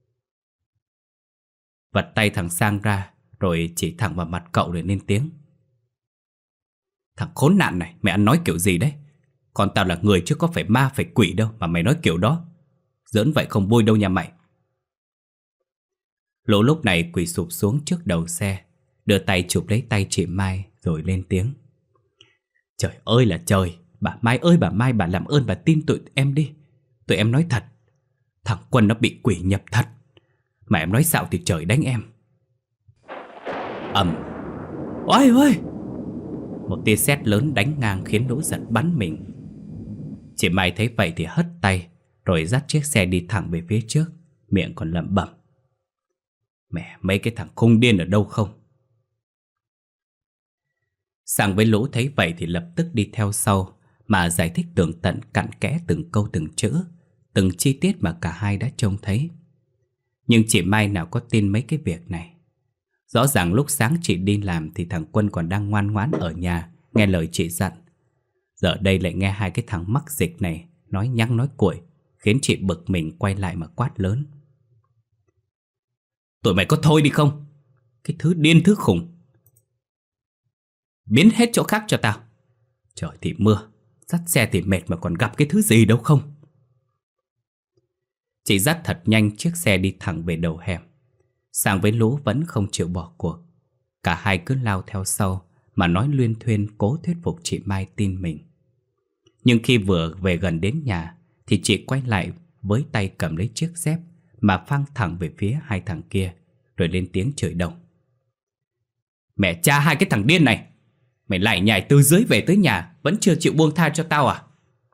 Vật tay thằng Sang ra, rồi chỉ thẳng vào mặt cậu để lên tiếng. Thằng khốn nạn này, mày ăn nói kiểu gì đấy? Con tao là người chứ có phải ma phải quỷ đâu mà mày nói kiểu đó. Giỡn vậy không vui đâu nha mày. Lũ lúc này quỳ sụp xuống trước đầu xe, đưa tay chụp lấy tay chị Mai rồi lên tiếng. Trời ơi là trời, bà Mai ơi bà Mai, bà làm ơn bà tin tụi em đi. Tụi em nói thật, thằng Quân nó bị quỷ nhập thật. Mà em nói xạo thì trời đánh em. Ầm. Ôi ôi! Một tia sét lớn đánh ngang khiến Lũ giật bắn mình. Chị Mai thấy vậy thì hất tay, rồi dắt chiếc xe đi thẳng về phía trước, miệng còn lẩm bẩm. Mẹ, mấy cái thằng khùng điên ở đâu không? Sang với Lũ thấy vậy thì lập tức đi theo sau, mà giải thích tường tận cặn kẽ từng câu từng chữ, từng chi tiết mà cả hai đã trông thấy. Nhưng chị Mai nào có tin mấy cái việc này. Rõ ràng lúc sáng chị đi làm thì thằng Quân còn đang ngoan ngoãn ở nhà, nghe lời chị dặn. Giờ đây lại nghe hai cái thằng mắc dịch này nói nhăng nói cuội, khiến chị bực mình quay lại mà quát lớn. Tụi mày có thôi đi không? Cái thứ điên thứ khùng. Biến hết chỗ khác cho tao. Trời thì mưa, dắt xe thì mệt mà còn gặp cái thứ gì đâu không. Chị dắt thật nhanh chiếc xe đi thẳng về đầu hẻm. Sang với Lũ vẫn không chịu bỏ cuộc. Cả hai cứ lao theo sau mà nói luyên thuyên cố thuyết phục chị Mai tin mình. Nhưng khi vừa về gần đến nhà thì chị quay lại với tay cầm lấy chiếc dép mà phang thẳng về phía hai thằng kia, rồi lên tiếng chửi đồng. Mẹ cha hai cái thằng điên này, mày lại nhảy từ dưới về tới nhà vẫn chưa chịu buông tha cho tao à?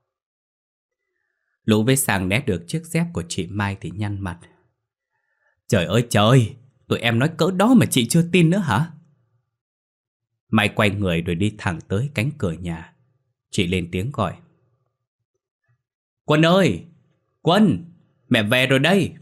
Lũ với Sang né được chiếc dép của chị Mai thì nhăn mặt. Trời ơi trời, tụi em nói cỡ đó mà chị chưa tin nữa hả? Mai quay người rồi đi thẳng tới cánh cửa nhà. Chị lên tiếng gọi. Quân ơi! Quân! Mẹ về rồi đây!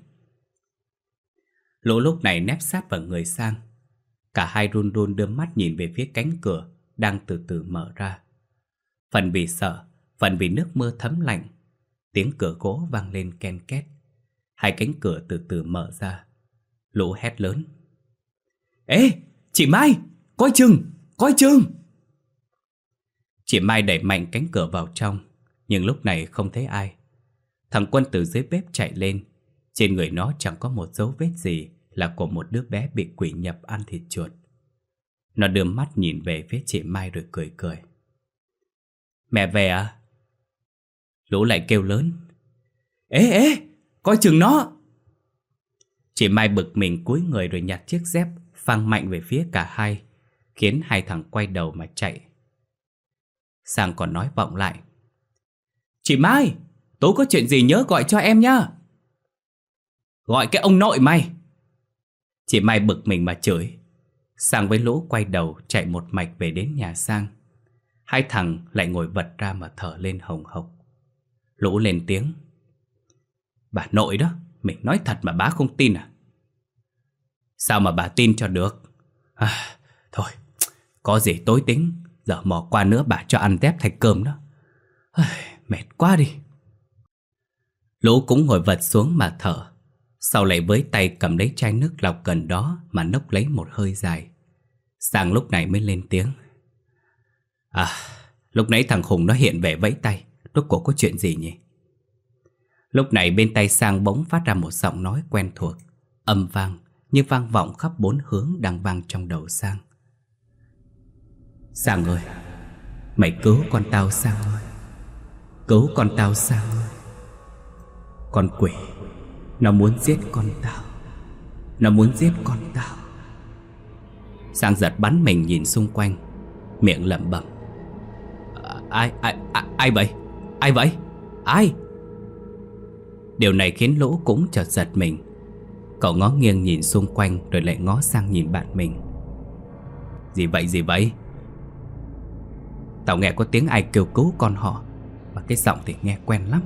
Lũ lúc này nép sát vào người Sang. Cả hai run run đưa mắt nhìn về phía cánh cửa đang từ từ mở ra. Phần vì sợ, phần vì nước mưa thấm lạnh. Tiếng cửa gỗ vang lên ken két. Hai cánh cửa từ từ mở ra. Lũ hét lớn. Ê! Chị Mai! Coi chừng! Coi chừng! Chị Mai đẩy mạnh cánh cửa vào trong, nhưng lúc này không thấy ai. Thằng Quân từ dưới bếp chạy lên. Trên người nó chẳng có một dấu vết gì là của một đứa bé bị quỷ nhập ăn thịt chuột. Nó đưa mắt nhìn về phía chị Mai rồi cười cười. Mẹ về à? Lũ lại kêu lớn. Ê ê! Coi chừng nó! Chị Mai bực mình cúi người rồi nhặt chiếc dép phang mạnh về phía cả hai, khiến hai thằng quay đầu mà chạy. Sang còn nói vọng lại. Chị Mai! Tối có chuyện gì nhớ gọi cho em nhá. Gọi cái ông nội mày! Chị Mai bực mình mà chửi. Sang với Lũ quay đầu chạy một mạch về đến nhà Sang. Hai thằng lại ngồi vật ra mà thở lên hồng hộc. Lũ lên tiếng. Bà nội đó, mình nói thật mà bá không tin à? Sao mà bà tin cho được? À, thôi, có gì tối tính. Giờ mò qua nữa bà cho ăn tép thạch cơm đó. À, mệt quá đi. Lũ cũng ngồi vật xuống mà thở. Sau lại với tay cầm lấy chai nước lọc gần đó mà nốc lấy một hơi dài. Sang lúc này mới lên tiếng. À, lúc nãy thằng Hùng nó hiện về vẫy tay. Rốt cuộc có chuyện gì nhỉ? Lúc này bên tay Sang bỗng phát ra một giọng nói quen thuộc, âm vang như vang vọng khắp bốn hướng đang vang trong đầu Sang. Sang ơi, mày cứu con tao Sang ơi. Cứu con tao Sang ơi. Con quỷ, Nó muốn giết con tao. Nó muốn giết con tao. Sang giật bắn mình nhìn xung quanh, miệng lẩm bẩm: à, ai, ai, ai, ai vậy? Ai vậy? Ai? Điều này khiến Lũ cũng chợt giật mình. Cậu ngó nghiêng nhìn xung quanh, rồi lại ngó sang nhìn bạn mình. Gì vậy, gì vậy? Tao nghe có tiếng ai kêu cứu con họ, và cái giọng thì nghe quen lắm.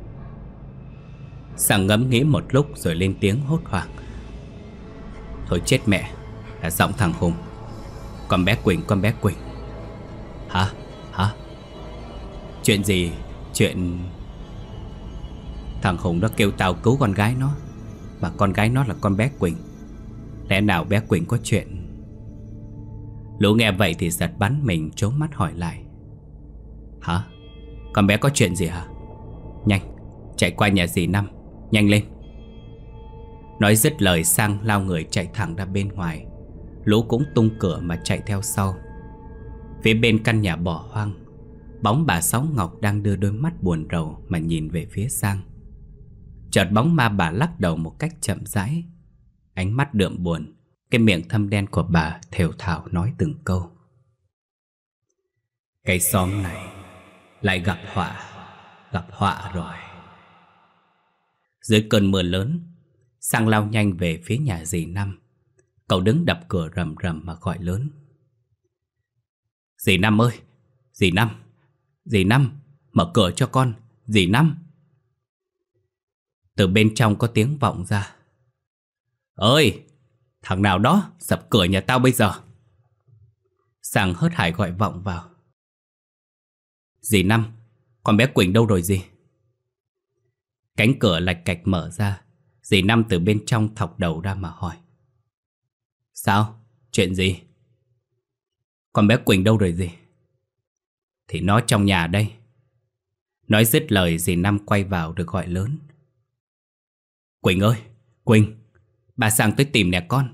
Sang ngẫm nghĩ một lúc rồi lên tiếng hốt hoảng: Thôi chết mẹ, là giọng thằng Hùng. Con bé Quỳnh, con bé Quỳnh. Hả? Hả? Chuyện gì? Chuyện... Thằng Hùng nó kêu tao cứu con gái nó, mà con gái nó là con bé Quỳnh. Lẽ nào bé Quỳnh có chuyện? Lũ nghe vậy thì giật bắn mình, trố mắt hỏi lại: Hả? Con bé có chuyện gì hả? Nhanh, chạy qua nhà dì Năm, nhanh lên. Nói dứt lời, Sang lao người chạy thẳng ra bên ngoài. Lũ cũng tung cửa mà chạy theo sau. Phía bên căn nhà bỏ hoang, bóng bà Sáu Ngọc đang đưa đôi mắt buồn rầu mà nhìn về phía Sang. Chợt bóng ma bà lắc đầu một cách chậm rãi, ánh mắt đượm buồn. Cái miệng thâm đen của bà thều thào nói từng câu: Cái xóm này lại gặp họa, gặp họa rồi. Dưới cơn mưa lớn, Sang lao nhanh về phía nhà dì Năm. Cậu đứng đập cửa rầm rầm mà gọi lớn: Dì Năm ơi! Dì Năm! Dì Năm! Mở cửa cho con! Dì Năm! Từ bên trong có tiếng vọng ra: Ơi! Thằng nào đó sập cửa nhà tao bây giờ! Sang hớt hải gọi vọng vào: Dì Năm! Con bé Quỳnh đâu rồi dì? Cánh cửa lạch cạch mở ra. Dì Năm từ bên trong thọc đầu ra mà hỏi: Sao? Chuyện gì? Con bé Quỳnh đâu rồi dì? Thì nó trong nhà đây. Nói dứt lời, dì Năm quay vào rồi gọi lớn: Quỳnh ơi! Quỳnh! Bà Sang tới tìm nè con.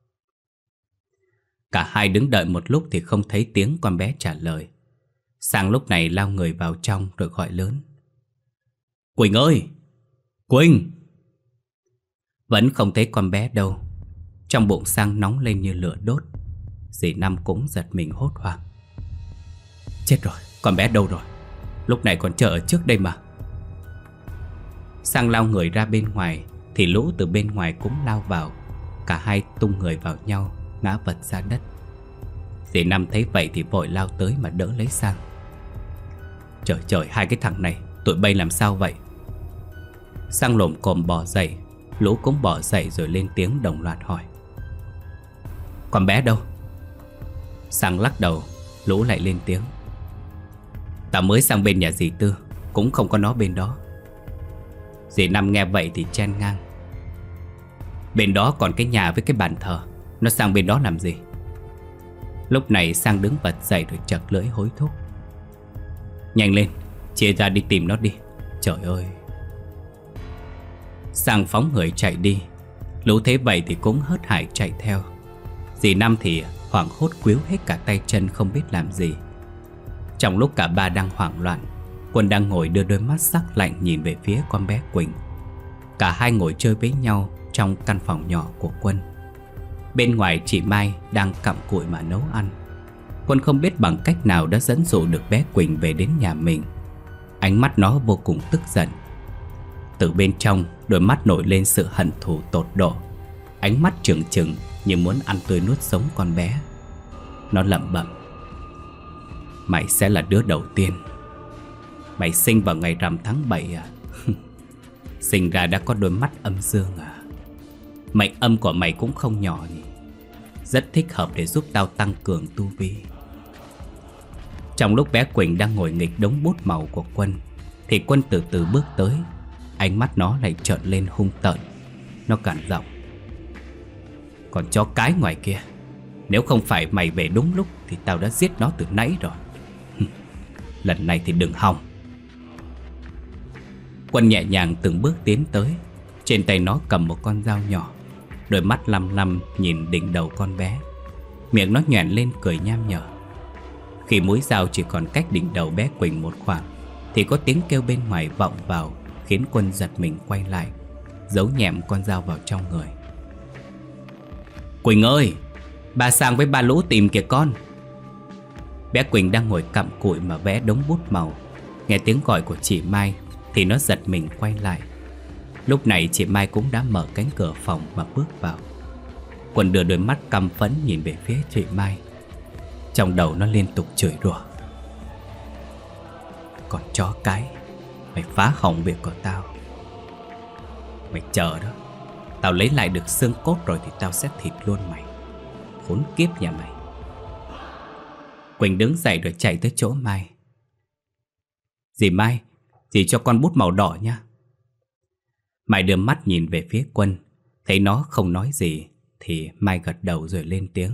Cả hai đứng đợi một lúc thì không thấy tiếng con bé trả lời. Sang lúc này lao người vào trong rồi gọi lớn: Quỳnh ơi! Quỳnh! Vẫn không thấy con bé đâu. Trong bụng Sang nóng lên như lửa đốt. Dì Năm cũng giật mình hốt hoảng: Chết rồi, con bé đâu rồi? Lúc này còn chờ ở trước đây mà. Sang lao người ra bên ngoài thì Lũ từ bên ngoài cũng lao vào. Cả hai tung người vào nhau, ngã vật ra đất. Dì Năm thấy vậy thì vội lao tới mà đỡ lấy Sang. Trời trời, hai cái thằng này, tụi bay làm sao vậy? Sang lồm cồm bò dậy. Lũ cũng bò dậy rồi lên tiếng đồng loạt hỏi: Con bé đâu? Sang lắc đầu. Lũ lại lên tiếng: Tao mới sang bên nhà dì Tư, cũng không có nó bên đó. Dì Năm nghe vậy thì chen ngang: Bên đó còn cái nhà với cái bàn thờ, nó sang bên đó làm gì? Lúc này Sang đứng bật dậy rồi chật lưỡi hối thúc: Nhanh lên, chia ra đi tìm nó đi. Trời ơi! Sang phóng người chạy đi. Lũ thấy vậy thì cũng hớt hải chạy theo. Dì Năm thì hoảng hốt quýu hết cả tay chân không biết làm gì. Trong lúc cả ba đang hoảng loạn, Quân đang ngồi đưa đôi mắt sắc lạnh nhìn về phía con bé Quỳnh. Cả hai ngồi chơi với nhau trong căn phòng nhỏ của Quân. Bên ngoài chị Mai đang cặm cụi mà nấu ăn. Quân không biết bằng cách nào đã dẫn dụ được bé Quỳnh về đến nhà mình. Ánh mắt nó vô cùng tức giận. Từ bên trong, đôi mắt nổi lên sự hận thù tột độ. Ánh mắt trừng trừng như muốn ăn tươi nuốt sống con bé. Nó lẩm bẩm: Mày sẽ là đứa đầu tiên. Mày sinh vào ngày rằm tháng bảy à? Sinh ra đã có đôi mắt âm dương à? Mệnh âm của mày cũng không nhỏ nhỉ? Rất thích hợp để giúp tao tăng cường tu vi. Trong lúc bé Quỳnh đang ngồi nghịch đống bút màu của Quân thì Quân từ từ bước tới. Ánh mắt nó lại trợn lên hung tợn. Nó cằn giọng: Còn chó cái ngoài kia, nếu không phải mày về đúng lúc thì tao đã giết nó từ nãy rồi. Lần này thì đừng hòng. Quân nhẹ nhàng từng bước tiến tới. Trên tay nó cầm một con dao nhỏ. Đôi mắt lăm lăm nhìn đỉnh đầu con bé. Miệng nó nhoẻn lên cười nham nhở. Khi mũi dao chỉ còn cách đỉnh đầu bé Quỳnh một khoảng thì có tiếng kêu bên ngoài vọng vào, khiến Quân giật mình quay lại. giấu nhẹm con dao vào trong người. Quỳnh ơi, bà Sang với ba Lũ tìm kìa con. Bé Quỳnh đang ngồi cặm cụi mà vẽ đống bút màu. Nghe tiếng gọi của chị Mai thì nó giật mình quay lại. Lúc này chị Mai cũng đã mở cánh cửa phòng mà bước vào. Quân đưa đôi mắt căm phẫn nhìn về phía chị Mai. Trong đầu nó liên tục chửi rủa. Còn chó cái, mày phá hỏng việc của tao. Mày chờ đó, tao lấy lại được xương cốt rồi thì tao sẽ thịt luôn mày. Khốn kiếp nhà mày. Quỳnh đứng dậy rồi chạy tới chỗ Mai. Dì Mai, dì cho con bút màu đỏ nha. Mai đưa mắt nhìn về phía Quân. Thấy nó không nói gì thì Mai gật đầu rồi lên tiếng.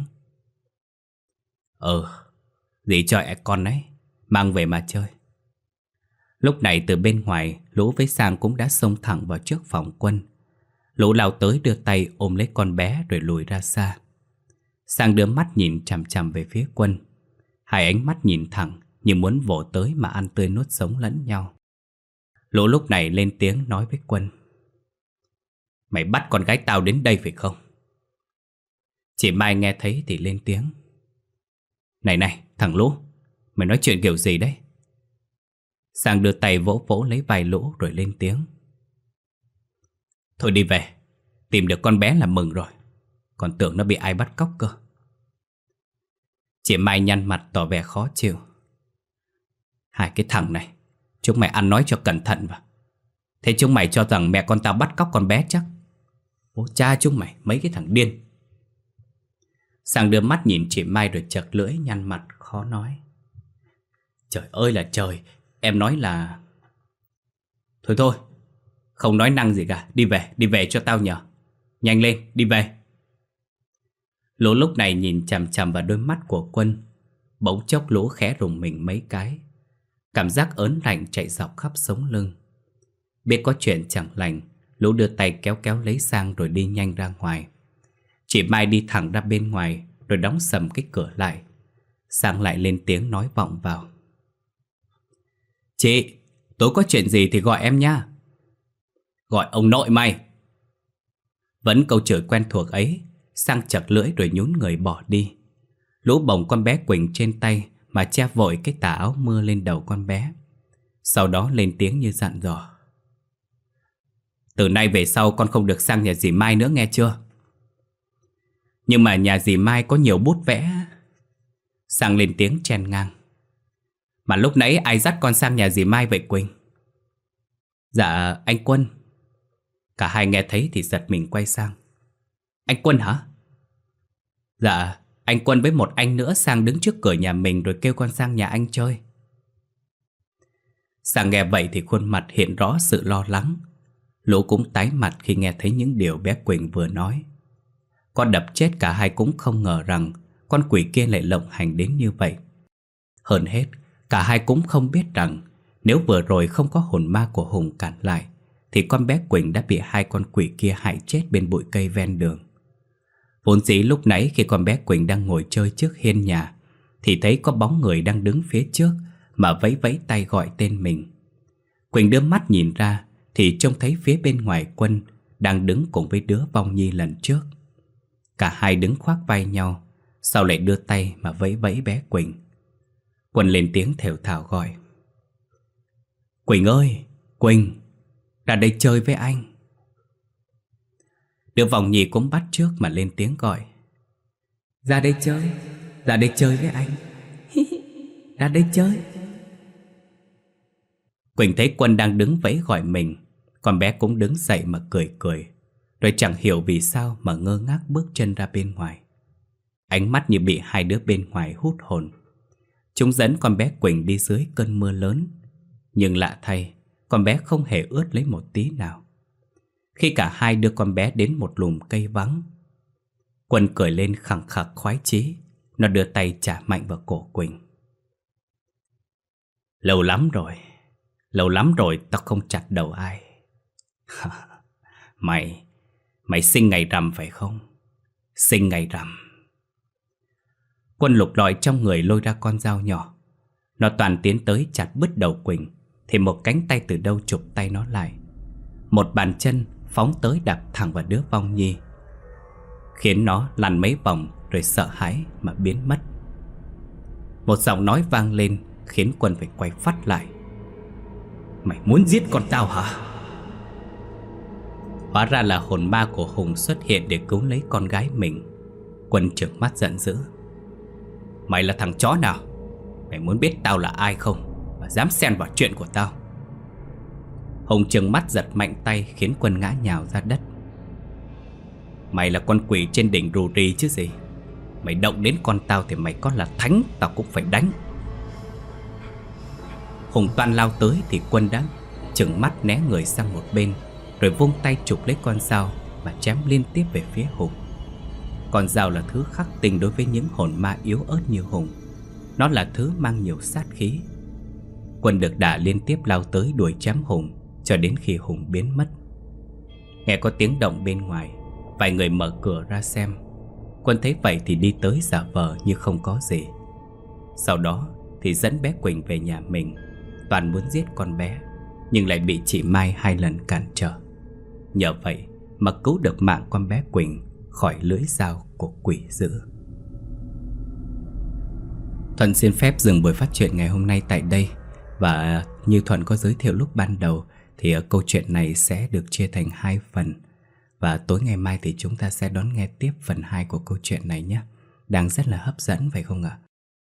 Ừ, dì cho con đấy, mang về mà chơi. Lúc này từ bên ngoài, Lũ với Sang cũng đã xông thẳng vào trước phòng Quân. Lũ lao tới đưa tay ôm lấy con bé rồi lùi ra xa. Sang đưa mắt nhìn chằm chằm về phía Quân. Hai ánh mắt nhìn thẳng như muốn vồ tới mà ăn tươi nuốt sống lẫn nhau. Lũ lúc này lên tiếng nói với Quân. Mày bắt con gái tao đến đây phải không? Chị Mai nghe thấy thì lên tiếng. Này này, thằng Lũ, mày nói chuyện kiểu gì đấy? Sang đưa tay vỗ vỗ lấy vai Lũ rồi lên tiếng. Thôi đi về, tìm được con bé là mừng rồi. Còn tưởng nó bị ai bắt cóc cơ. Chị Mai nhăn mặt tỏ vẻ khó chịu. Hai cái thằng này, chúng mày ăn nói cho cẩn thận vào. Thế chúng mày cho rằng mẹ con tao bắt cóc con bé chắc? Bố cha chúng mày, mấy cái thằng điên. Sang đưa mắt nhìn chị Mai rồi chật lưỡi nhăn mặt khó nói. Trời ơi là trời, em nói là... Thôi thôi, không nói năng gì cả. Đi về, đi về cho tao nhờ. Nhanh lên, đi về. Lũ lúc này nhìn chằm chằm vào đôi mắt của Quân. Bỗng chốc Lũ khẽ rùng mình mấy cái. Cảm giác ớn lạnh chạy dọc khắp sống lưng. Biết có chuyện chẳng lành, Lũ đưa tay kéo kéo lấy Sang rồi đi nhanh ra ngoài. Chị Mai đi thẳng ra bên ngoài rồi đóng sầm cái cửa lại. Sang lại lên tiếng nói vọng vào. Chị, tối có chuyện gì thì gọi em nha. Gọi ông nội mày. Vẫn câu chửi quen thuộc ấy. Sang chật lưỡi rồi nhún người bỏ đi. Lũ bồng con bé Quỳnh trên tay mà che vội cái tà áo mưa lên đầu con bé. Sau đó lên tiếng như dặn dò. Từ nay về sau con không được sang nhà dì Mai nữa nghe chưa? Nhưng mà nhà dì Mai có nhiều bút vẽ. Sang lên tiếng chen ngang. Mà lúc nãy ai dắt con sang nhà dì Mai vậy Quỳnh? Dạ anh Quân. Cả hai nghe thấy thì giật mình quay sang. Anh Quân hả? Dạ, anh Quân với một anh nữa sang đứng trước cửa nhà mình rồi kêu con sang nhà anh chơi. Sang nghe vậy thì khuôn mặt hiện rõ sự lo lắng. Lũ cũng tái mặt khi nghe thấy những điều bé Quỳnh vừa nói. Con đập chết cả hai cũng không ngờ rằng con quỷ kia lại lộng hành đến như vậy. Hơn hết, cả hai cũng không biết rằng nếu vừa rồi không có hồn ma của Hùng cản lại thì con bé Quỳnh đã bị hai con quỷ kia hại chết bên bụi cây ven đường. Vốn dĩ lúc nãy khi con bé Quỳnh đang ngồi chơi trước hiên nhà thì thấy có bóng người đang đứng phía trước mà vẫy vẫy tay gọi tên mình. Quỳnh đưa mắt nhìn ra thì trông thấy phía bên ngoài Quân đang đứng cùng với đứa vong nhi lần trước. Cả hai đứng khoác vai nhau, sau lại đưa tay mà vẫy vẫy bé Quỳnh. Quân lên tiếng thều thào gọi. Quỳnh ơi, Quỳnh, ra đây chơi với anh. Đứa vong nhi cũng bắt chước mà lên tiếng gọi. Ra đây chơi, ra đây chơi với anh. Ra đây chơi. Quỳnh thấy Quân đang đứng vẫy gọi mình, con bé cũng đứng dậy mà cười cười, rồi chẳng hiểu vì sao mà ngơ ngác bước chân ra bên ngoài. Ánh mắt như bị hai đứa bên ngoài hút hồn. Chúng dẫn con bé Quỳnh đi dưới cơn mưa lớn. Nhưng lạ thay, con bé không hề ướt lấy một tí nào. Khi cả hai đưa con bé đến một lùm cây vắng, Quân cười lên khẳng khặc khoái chí. Nó đưa tay chà mạnh vào cổ Quỳnh. Lâu lắm rồi, lâu lắm rồi tao không chặt đầu ai. Mày, mày sinh ngày rằm phải không? Sinh ngày rằm. Quân lục lọi trong người lôi ra con dao nhỏ. Nó toàn tiến tới chặt bứt đầu Quỳnh thì một cánh tay từ đâu chụp tay nó lại. Một bàn chân phóng tới đạp thẳng vào đứa Vong Nhi, khiến nó lăn mấy vòng rồi sợ hãi mà biến mất. Một giọng nói vang lên khiến Quân phải quay phát lại. Mày muốn giết con tao hả? Hóa ra là hồn ma của Hùng xuất hiện để cứu lấy con gái mình. Quân trợn mắt giận dữ. Mày là thằng chó nào? Mày muốn biết tao là ai không mà dám xen vào chuyện của tao? Hùng trừng mắt giật mạnh tay khiến Quân ngã nhào ra đất. Mày là con quỷ trên đỉnh Rù Rì chứ gì. Mày động đến con tao thì mày có là thánh tao cũng phải đánh. Hùng toan lao tới thì Quân đã trừng mắt né người sang một bên, rồi vung tay chụp lấy con dao mà chém liên tiếp về phía Hùng. Con dao là thứ khắc tinh đối với những hồn ma yếu ớt như Hùng. Nó là thứ mang nhiều sát khí. Quân được đả liên tiếp lao tới đuổi chém Hùng cho đến khi Hùng biến mất. Nghe có tiếng động bên ngoài, vài người mở cửa ra xem. Quân thấy vậy thì đi tới giả vờ như không có gì. Sau đó thì dẫn bé Quỳnh về nhà mình. Toàn muốn giết con bé, nhưng lại bị chị Mai hai lần cản trở. Nhờ vậy mà cứu được mạng con bé Quỳnh khỏi lưỡi dao của quỷ dữ. Thuận xin phép dừng buổi phát truyện ngày hôm nay tại đây. Và như Thuận có giới thiệu lúc ban đầu thì câu chuyện này sẽ được chia thành hai phần. Và tối ngày mai thì chúng ta sẽ đón nghe tiếp phần hai của câu chuyện này nhé. Đang rất là hấp dẫn phải không ạ?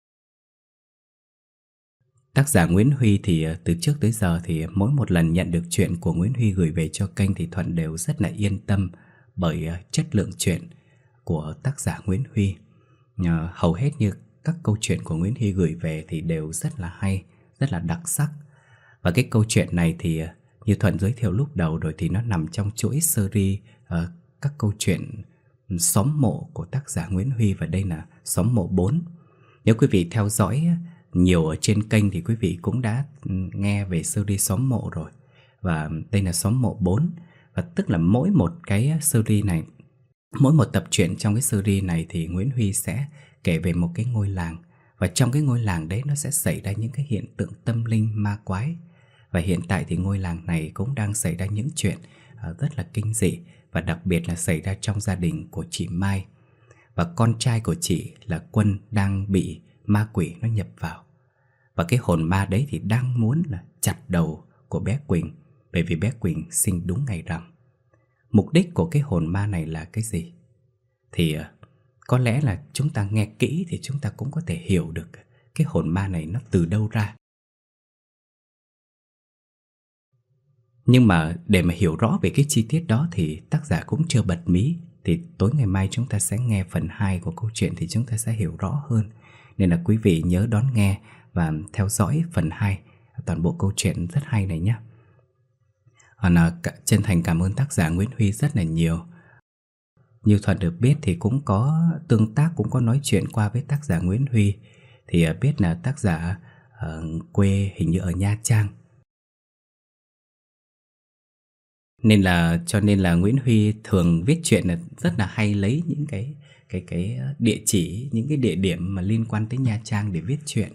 Tác giả Nguyễn Huy thì từ trước tới giờ thì mỗi một lần nhận được chuyện của Nguyễn Huy gửi về cho kênh thì Thuận đều rất là yên tâm bởi chất lượng chuyện của tác giả Nguyễn Huy. Hầu hết như các câu chuyện của Nguyễn Huy gửi về thì đều rất là hay, rất là đặc sắc. Và cái câu chuyện này thì như Thuận giới thiệu lúc đầu rồi thì nó nằm trong chuỗi series uh, các câu chuyện Xóm Mộ của tác giả Nguyễn Huy, và đây là Xóm Mộ bốn. Nếu quý vị theo dõi nhiều ở trên kênh thì quý vị cũng đã nghe về series Xóm Mộ rồi. Và đây là Xóm Mộ bốn. Và tức là mỗi một cái series này, mỗi một tập truyện trong cái series này thì Nguyễn Huy sẽ kể về một cái ngôi làng. Và trong cái ngôi làng đấy nó sẽ xảy ra những cái hiện tượng tâm linh ma quái. Và hiện tại thì ngôi làng này cũng đang xảy ra những chuyện rất là kinh dị, và đặc biệt là xảy ra trong gia đình của chị Mai. Và con trai của chị là Quân đang bị ma quỷ nó nhập vào. Và cái hồn ma đấy thì đang muốn là chặt đầu của bé Quỳnh, bởi vì bé Quỳnh sinh đúng ngày rằm. Mục đích của cái hồn ma này là cái gì? Thì có lẽ là chúng ta nghe kỹ thì chúng ta cũng có thể hiểu được cái hồn ma này nó từ đâu ra. Nhưng mà để mà hiểu rõ về cái chi tiết đó thì tác giả cũng chưa bật mí. Thì tối ngày mai chúng ta sẽ nghe phần hai của câu chuyện thì chúng ta sẽ hiểu rõ hơn. Nên là quý vị nhớ đón nghe và theo dõi phần hai toàn bộ câu chuyện rất hay này nhé. Và chân thành cảm ơn tác giả Nguyễn Huy rất là nhiều. Như Thuận được biết thì cũng có tương tác, cũng có nói chuyện qua với tác giả Nguyễn Huy. Thì biết là tác giả uh, quê hình như ở Nha Trang. Nên là cho nên là Nguyễn Huy thường viết chuyện là rất là hay lấy những cái cái cái địa chỉ, những cái địa điểm mà liên quan tới Nha Trang để viết chuyện.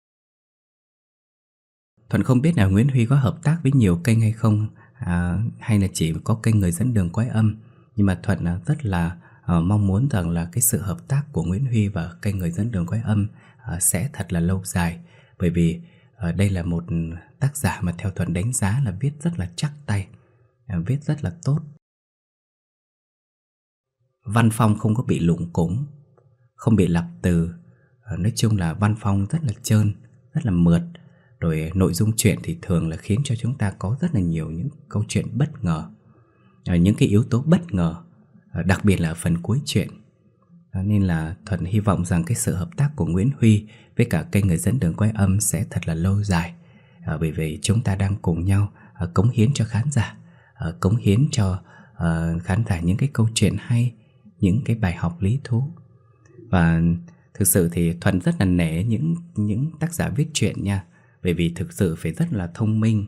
Thuận không biết là Nguyễn Huy có hợp tác với nhiều kênh hay không, à, hay là chỉ có kênh Người Dẫn Đường Quái Âm. Nhưng mà Thuận rất là uh, mong muốn rằng là cái sự hợp tác của Nguyễn Huy và kênh Người Dẫn Đường Quái Âm uh, sẽ thật là lâu dài. Bởi vì uh, đây là một tác giả mà theo Thuận đánh giá là viết rất là chắc tay, uh, viết rất là tốt. Văn phong không có bị lủng củng, không bị lặp từ. uh, Nói chung là văn phong rất là trơn, rất là mượt. Rồi nội dung chuyện thì thường là khiến cho chúng ta có rất là nhiều những câu chuyện bất ngờ, những cái yếu tố bất ngờ, đặc biệt là ở phần cuối chuyện. Nên là Thuận hy vọng rằng cái sự hợp tác của Nguyễn Huy với cả kênh Người Dẫn Đường Quái Âm sẽ thật là lâu dài. Bởi vì chúng ta đang cùng nhau cống hiến cho khán giả, cống hiến cho khán giả những cái câu chuyện hay, những cái bài học lý thú. Và thực sự thì Thuận rất là nể những, những tác giả viết chuyện nha. Bởi vì thực sự phải rất là thông minh,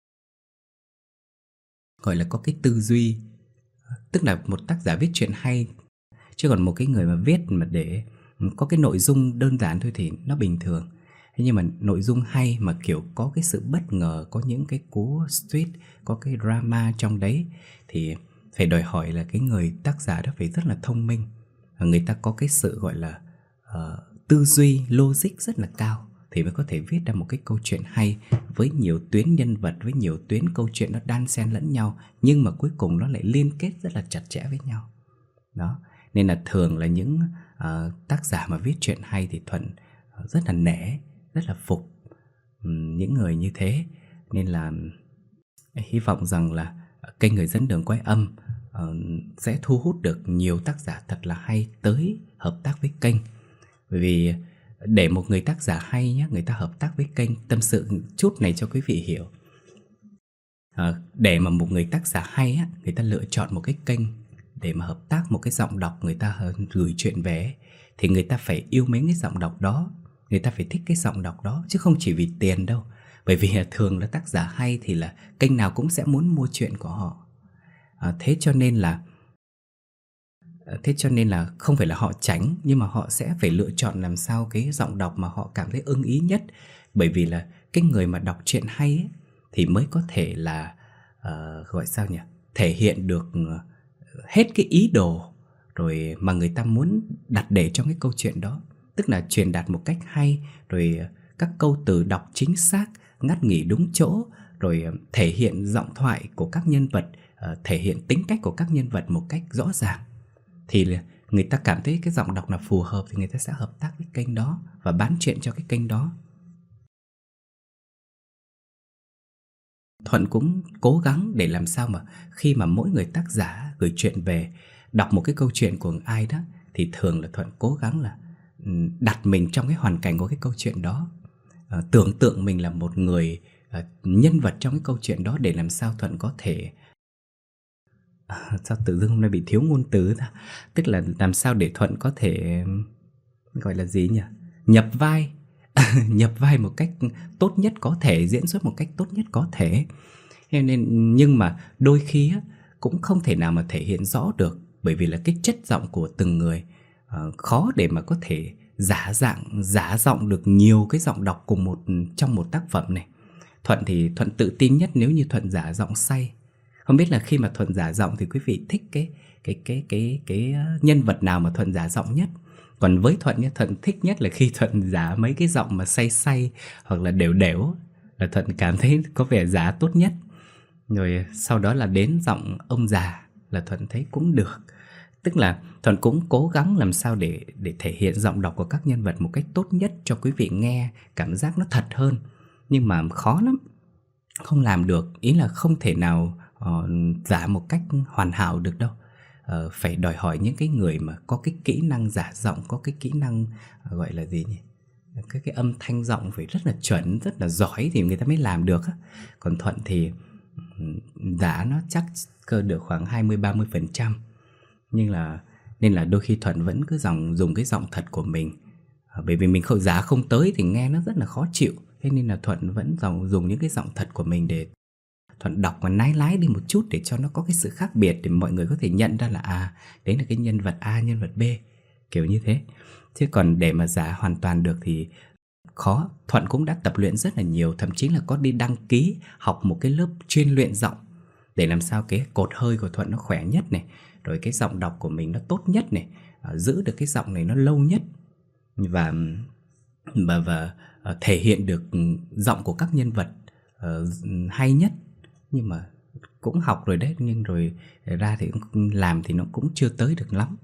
gọi là có cái tư duy. Tức là một tác giả viết chuyện hay, chứ còn một cái người mà viết mà để có cái nội dung đơn giản thôi thì nó bình thường. Thế nhưng mà nội dung hay mà kiểu có cái sự bất ngờ, có những cái cú twist, có cái drama trong đấy, thì phải đòi hỏi là cái người tác giả đó phải rất là thông minh. Người ta có cái sự gọi là uh, tư duy, logic rất là cao thì mới có thể viết ra một cái câu chuyện hay với nhiều tuyến nhân vật, với nhiều tuyến câu chuyện nó đan xen lẫn nhau, nhưng mà cuối cùng nó lại liên kết rất là chặt chẽ với nhau. Đó, nên là thường là những uh, tác giả mà viết chuyện hay thì Thuận uh, rất là nể, rất là phục um, những người như thế. Nên là hy vọng rằng là kênh Người Dẫn Đường Quái Âm uh, sẽ thu hút được nhiều tác giả thật là hay tới hợp tác với kênh. Bởi vì để một người tác giả hay nhé, người ta hợp tác với kênh, tâm sự chút này cho quý vị hiểu. À, để mà một người tác giả hay á, người ta lựa chọn một cái kênh để mà hợp tác một cái giọng đọc, người ta gửi chuyện về, thì người ta phải yêu mến cái giọng đọc đó, người ta phải thích cái giọng đọc đó, chứ không chỉ vì tiền đâu. Bởi vì thường là tác giả hay thì là kênh nào cũng sẽ muốn mua chuyện của họ. À, thế cho nên là Thế cho nên là không phải là họ tránh, nhưng mà họ sẽ phải lựa chọn làm sao cái giọng đọc mà họ cảm thấy ưng ý nhất. Bởi vì là cái người mà đọc truyện hay ấy, thì mới có thể là uh, gọi sao nhỉ, thể hiện được uh, hết cái ý đồ rồi mà người ta muốn đặt để trong cái câu chuyện đó. Tức là truyền đạt một cách hay, rồi uh, các câu từ đọc chính xác, ngắt nghỉ đúng chỗ, rồi uh, thể hiện giọng thoại của các nhân vật, uh, thể hiện tính cách của các nhân vật một cách rõ ràng. Thì người ta cảm thấy cái giọng đọc là phù hợp thì người ta sẽ hợp tác với kênh đó và bán chuyện cho cái kênh đó. Thuận cũng cố gắng để làm sao mà khi mà mỗi người tác giả gửi chuyện về, đọc một cái câu chuyện của ai đó, thì thường là Thuận cố gắng là đặt mình trong cái hoàn cảnh của cái câu chuyện đó, à, tưởng tượng mình là một người à, nhân vật trong cái câu chuyện đó, để làm sao Thuận có thể à, sao tự dưng hôm nay bị thiếu ngôn từ ra. Tức là làm sao để Thuận có thể gọi là gì nhỉ, nhập vai nhập vai một cách tốt nhất có thể, diễn xuất một cách tốt nhất có thể. Nên nhưng mà đôi khi á, cũng không thể nào mà thể hiện rõ được, bởi vì là cái chất giọng của từng người uh, khó để mà có thể giả dạng, giả giọng được nhiều cái giọng đọc cùng một trong một tác phẩm này. Thuận thì Thuận tự tin nhất nếu như Thuận giả giọng say. Không biết là khi mà Thuận giả giọng thì quý vị thích cái cái cái cái cái nhân vật nào mà Thuận giả giọng nhất? Còn với Thuận nhé, Thuận thích nhất là khi Thuận giả mấy cái giọng mà say say hoặc là đều đều, là Thuận cảm thấy có vẻ giả tốt nhất. Rồi sau đó là đến giọng ông già là Thuận thấy cũng được. Tức là Thuận cũng cố gắng làm sao để để thể hiện giọng đọc của các nhân vật một cách tốt nhất cho quý vị nghe cảm giác nó thật hơn. Nhưng mà khó lắm, không làm được, ý là không thể nào uh, giả một cách hoàn hảo được đâu. Uh, phải đòi hỏi những cái người mà có cái kỹ năng giả giọng, có cái kỹ năng uh, gọi là gì nhỉ, cái, cái âm thanh giọng phải rất là chuẩn, rất là giỏi thì người ta mới làm được. Còn Thuận thì um, giả nó chắc cơ được khoảng hai mươi ba mươi phần trăm. Nhưng là nên là đôi khi Thuận vẫn cứ dòng, dùng cái giọng thật của mình. uh, Bởi vì mình không giả không tới thì nghe nó rất là khó chịu. Thế nên là Thuận vẫn dòng, dùng những cái giọng thật của mình để Thuận đọc và nái lái đi một chút, để cho nó có cái sự khác biệt, để mọi người có thể nhận ra là à, đấy là cái nhân vật A, nhân vật B, kiểu như thế. Chứ còn để mà giả hoàn toàn được thì khó. Thuận cũng đã tập luyện rất là nhiều, thậm chí là có đi đăng ký học một cái lớp chuyên luyện giọng, để làm sao cái cột hơi của Thuận nó khỏe nhất này, rồi cái giọng đọc của mình nó tốt nhất này, giữ được cái giọng này nó lâu nhất, và và, và thể hiện được giọng của các nhân vật uh, hay nhất. Nhưng mà cũng học rồi đấy, nhưng rồi ra thì làm thì nó cũng chưa tới được lắm.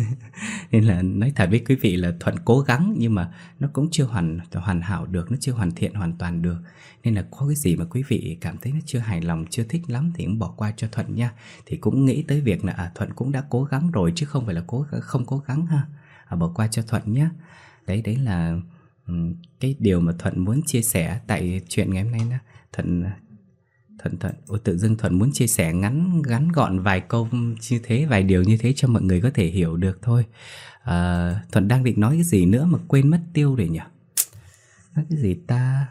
Nên là nói thật với quý vị là Thuận cố gắng, nhưng mà nó cũng chưa hoàn hoàn hảo được, nó chưa hoàn thiện hoàn toàn được. Nên là có cái gì mà quý vị cảm thấy nó chưa hài lòng, chưa thích lắm thì cũng bỏ qua cho Thuận nha. Thì cũng nghĩ tới việc là à, Thuận cũng đã cố gắng rồi, chứ không phải là cố không cố gắng ha. À, bỏ qua cho Thuận nhé. Đấy, đấy là um, cái điều mà Thuận muốn chia sẻ tại chuyện ngày hôm nay đó. Thuận Thuận Thuận Ôi, tự dưng Thuận muốn chia sẻ ngắn ngắn gọn vài câu như thế, vài điều như thế cho mọi người có thể hiểu được thôi. à, Thuận đang định nói cái gì nữa mà quên mất tiêu rồi nhỉ. Nói cái gì ta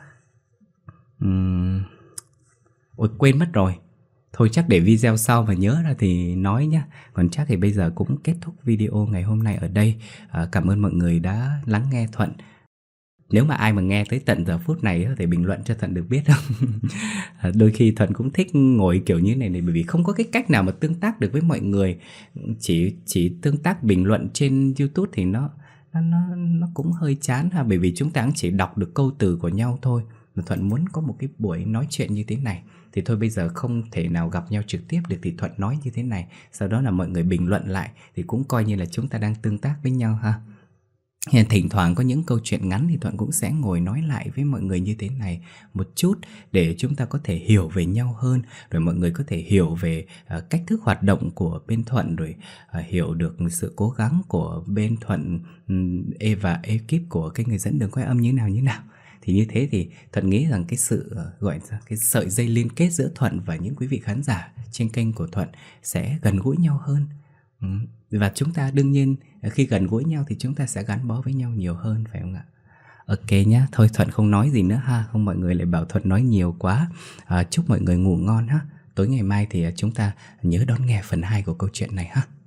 uhm... Ôi quên mất rồi. Thôi chắc để video sau mà nhớ ra thì nói nhá. Còn chắc thì bây giờ cũng kết thúc video ngày hôm nay ở đây. à, Cảm ơn mọi người đã lắng nghe Thuận. Nếu mà ai mà nghe tới tận giờ phút này thì bình luận cho Thuận được biết không? Đôi khi Thuận cũng thích ngồi kiểu như này này, bởi vì không có cái cách nào mà tương tác được với mọi người. Chỉ chỉ tương tác bình luận trên YouTube thì nó nó nó, nó cũng hơi chán ha, bởi vì chúng ta cũng chỉ đọc được câu từ của nhau thôi. Mà Thuận muốn có một cái buổi nói chuyện như thế này thì thôi, bây giờ không thể nào gặp nhau trực tiếp được thì Thuận nói như thế này, sau đó là mọi người bình luận lại thì cũng coi như là chúng ta đang tương tác với nhau ha. Hiện thỉnh thoảng có những câu chuyện ngắn thì Thuận cũng sẽ ngồi nói lại với mọi người như thế này một chút, để chúng ta có thể hiểu về nhau hơn, rồi mọi người có thể hiểu về uh, cách thức hoạt động của bên Thuận, rồi uh, hiểu được sự cố gắng của bên Thuận um, và ekip của cái người dẫn đường quay âm như nào như nào. Thì như thế thì Thuận nghĩ rằng cái sự uh, gọi là cái sợi dây liên kết giữa Thuận và những quý vị khán giả trên kênh của Thuận sẽ gần gũi nhau hơn. um, Và chúng ta đương nhiên khi gần gũi nhau thì chúng ta sẽ gắn bó với nhau nhiều hơn, phải không ạ? Ok nhá, thôi Thuận không nói gì nữa ha, không mọi người lại bảo Thuận nói nhiều quá. à, Chúc mọi người ngủ ngon ha. Tối ngày mai thì chúng ta nhớ đón nghe phần hai của câu chuyện này ha.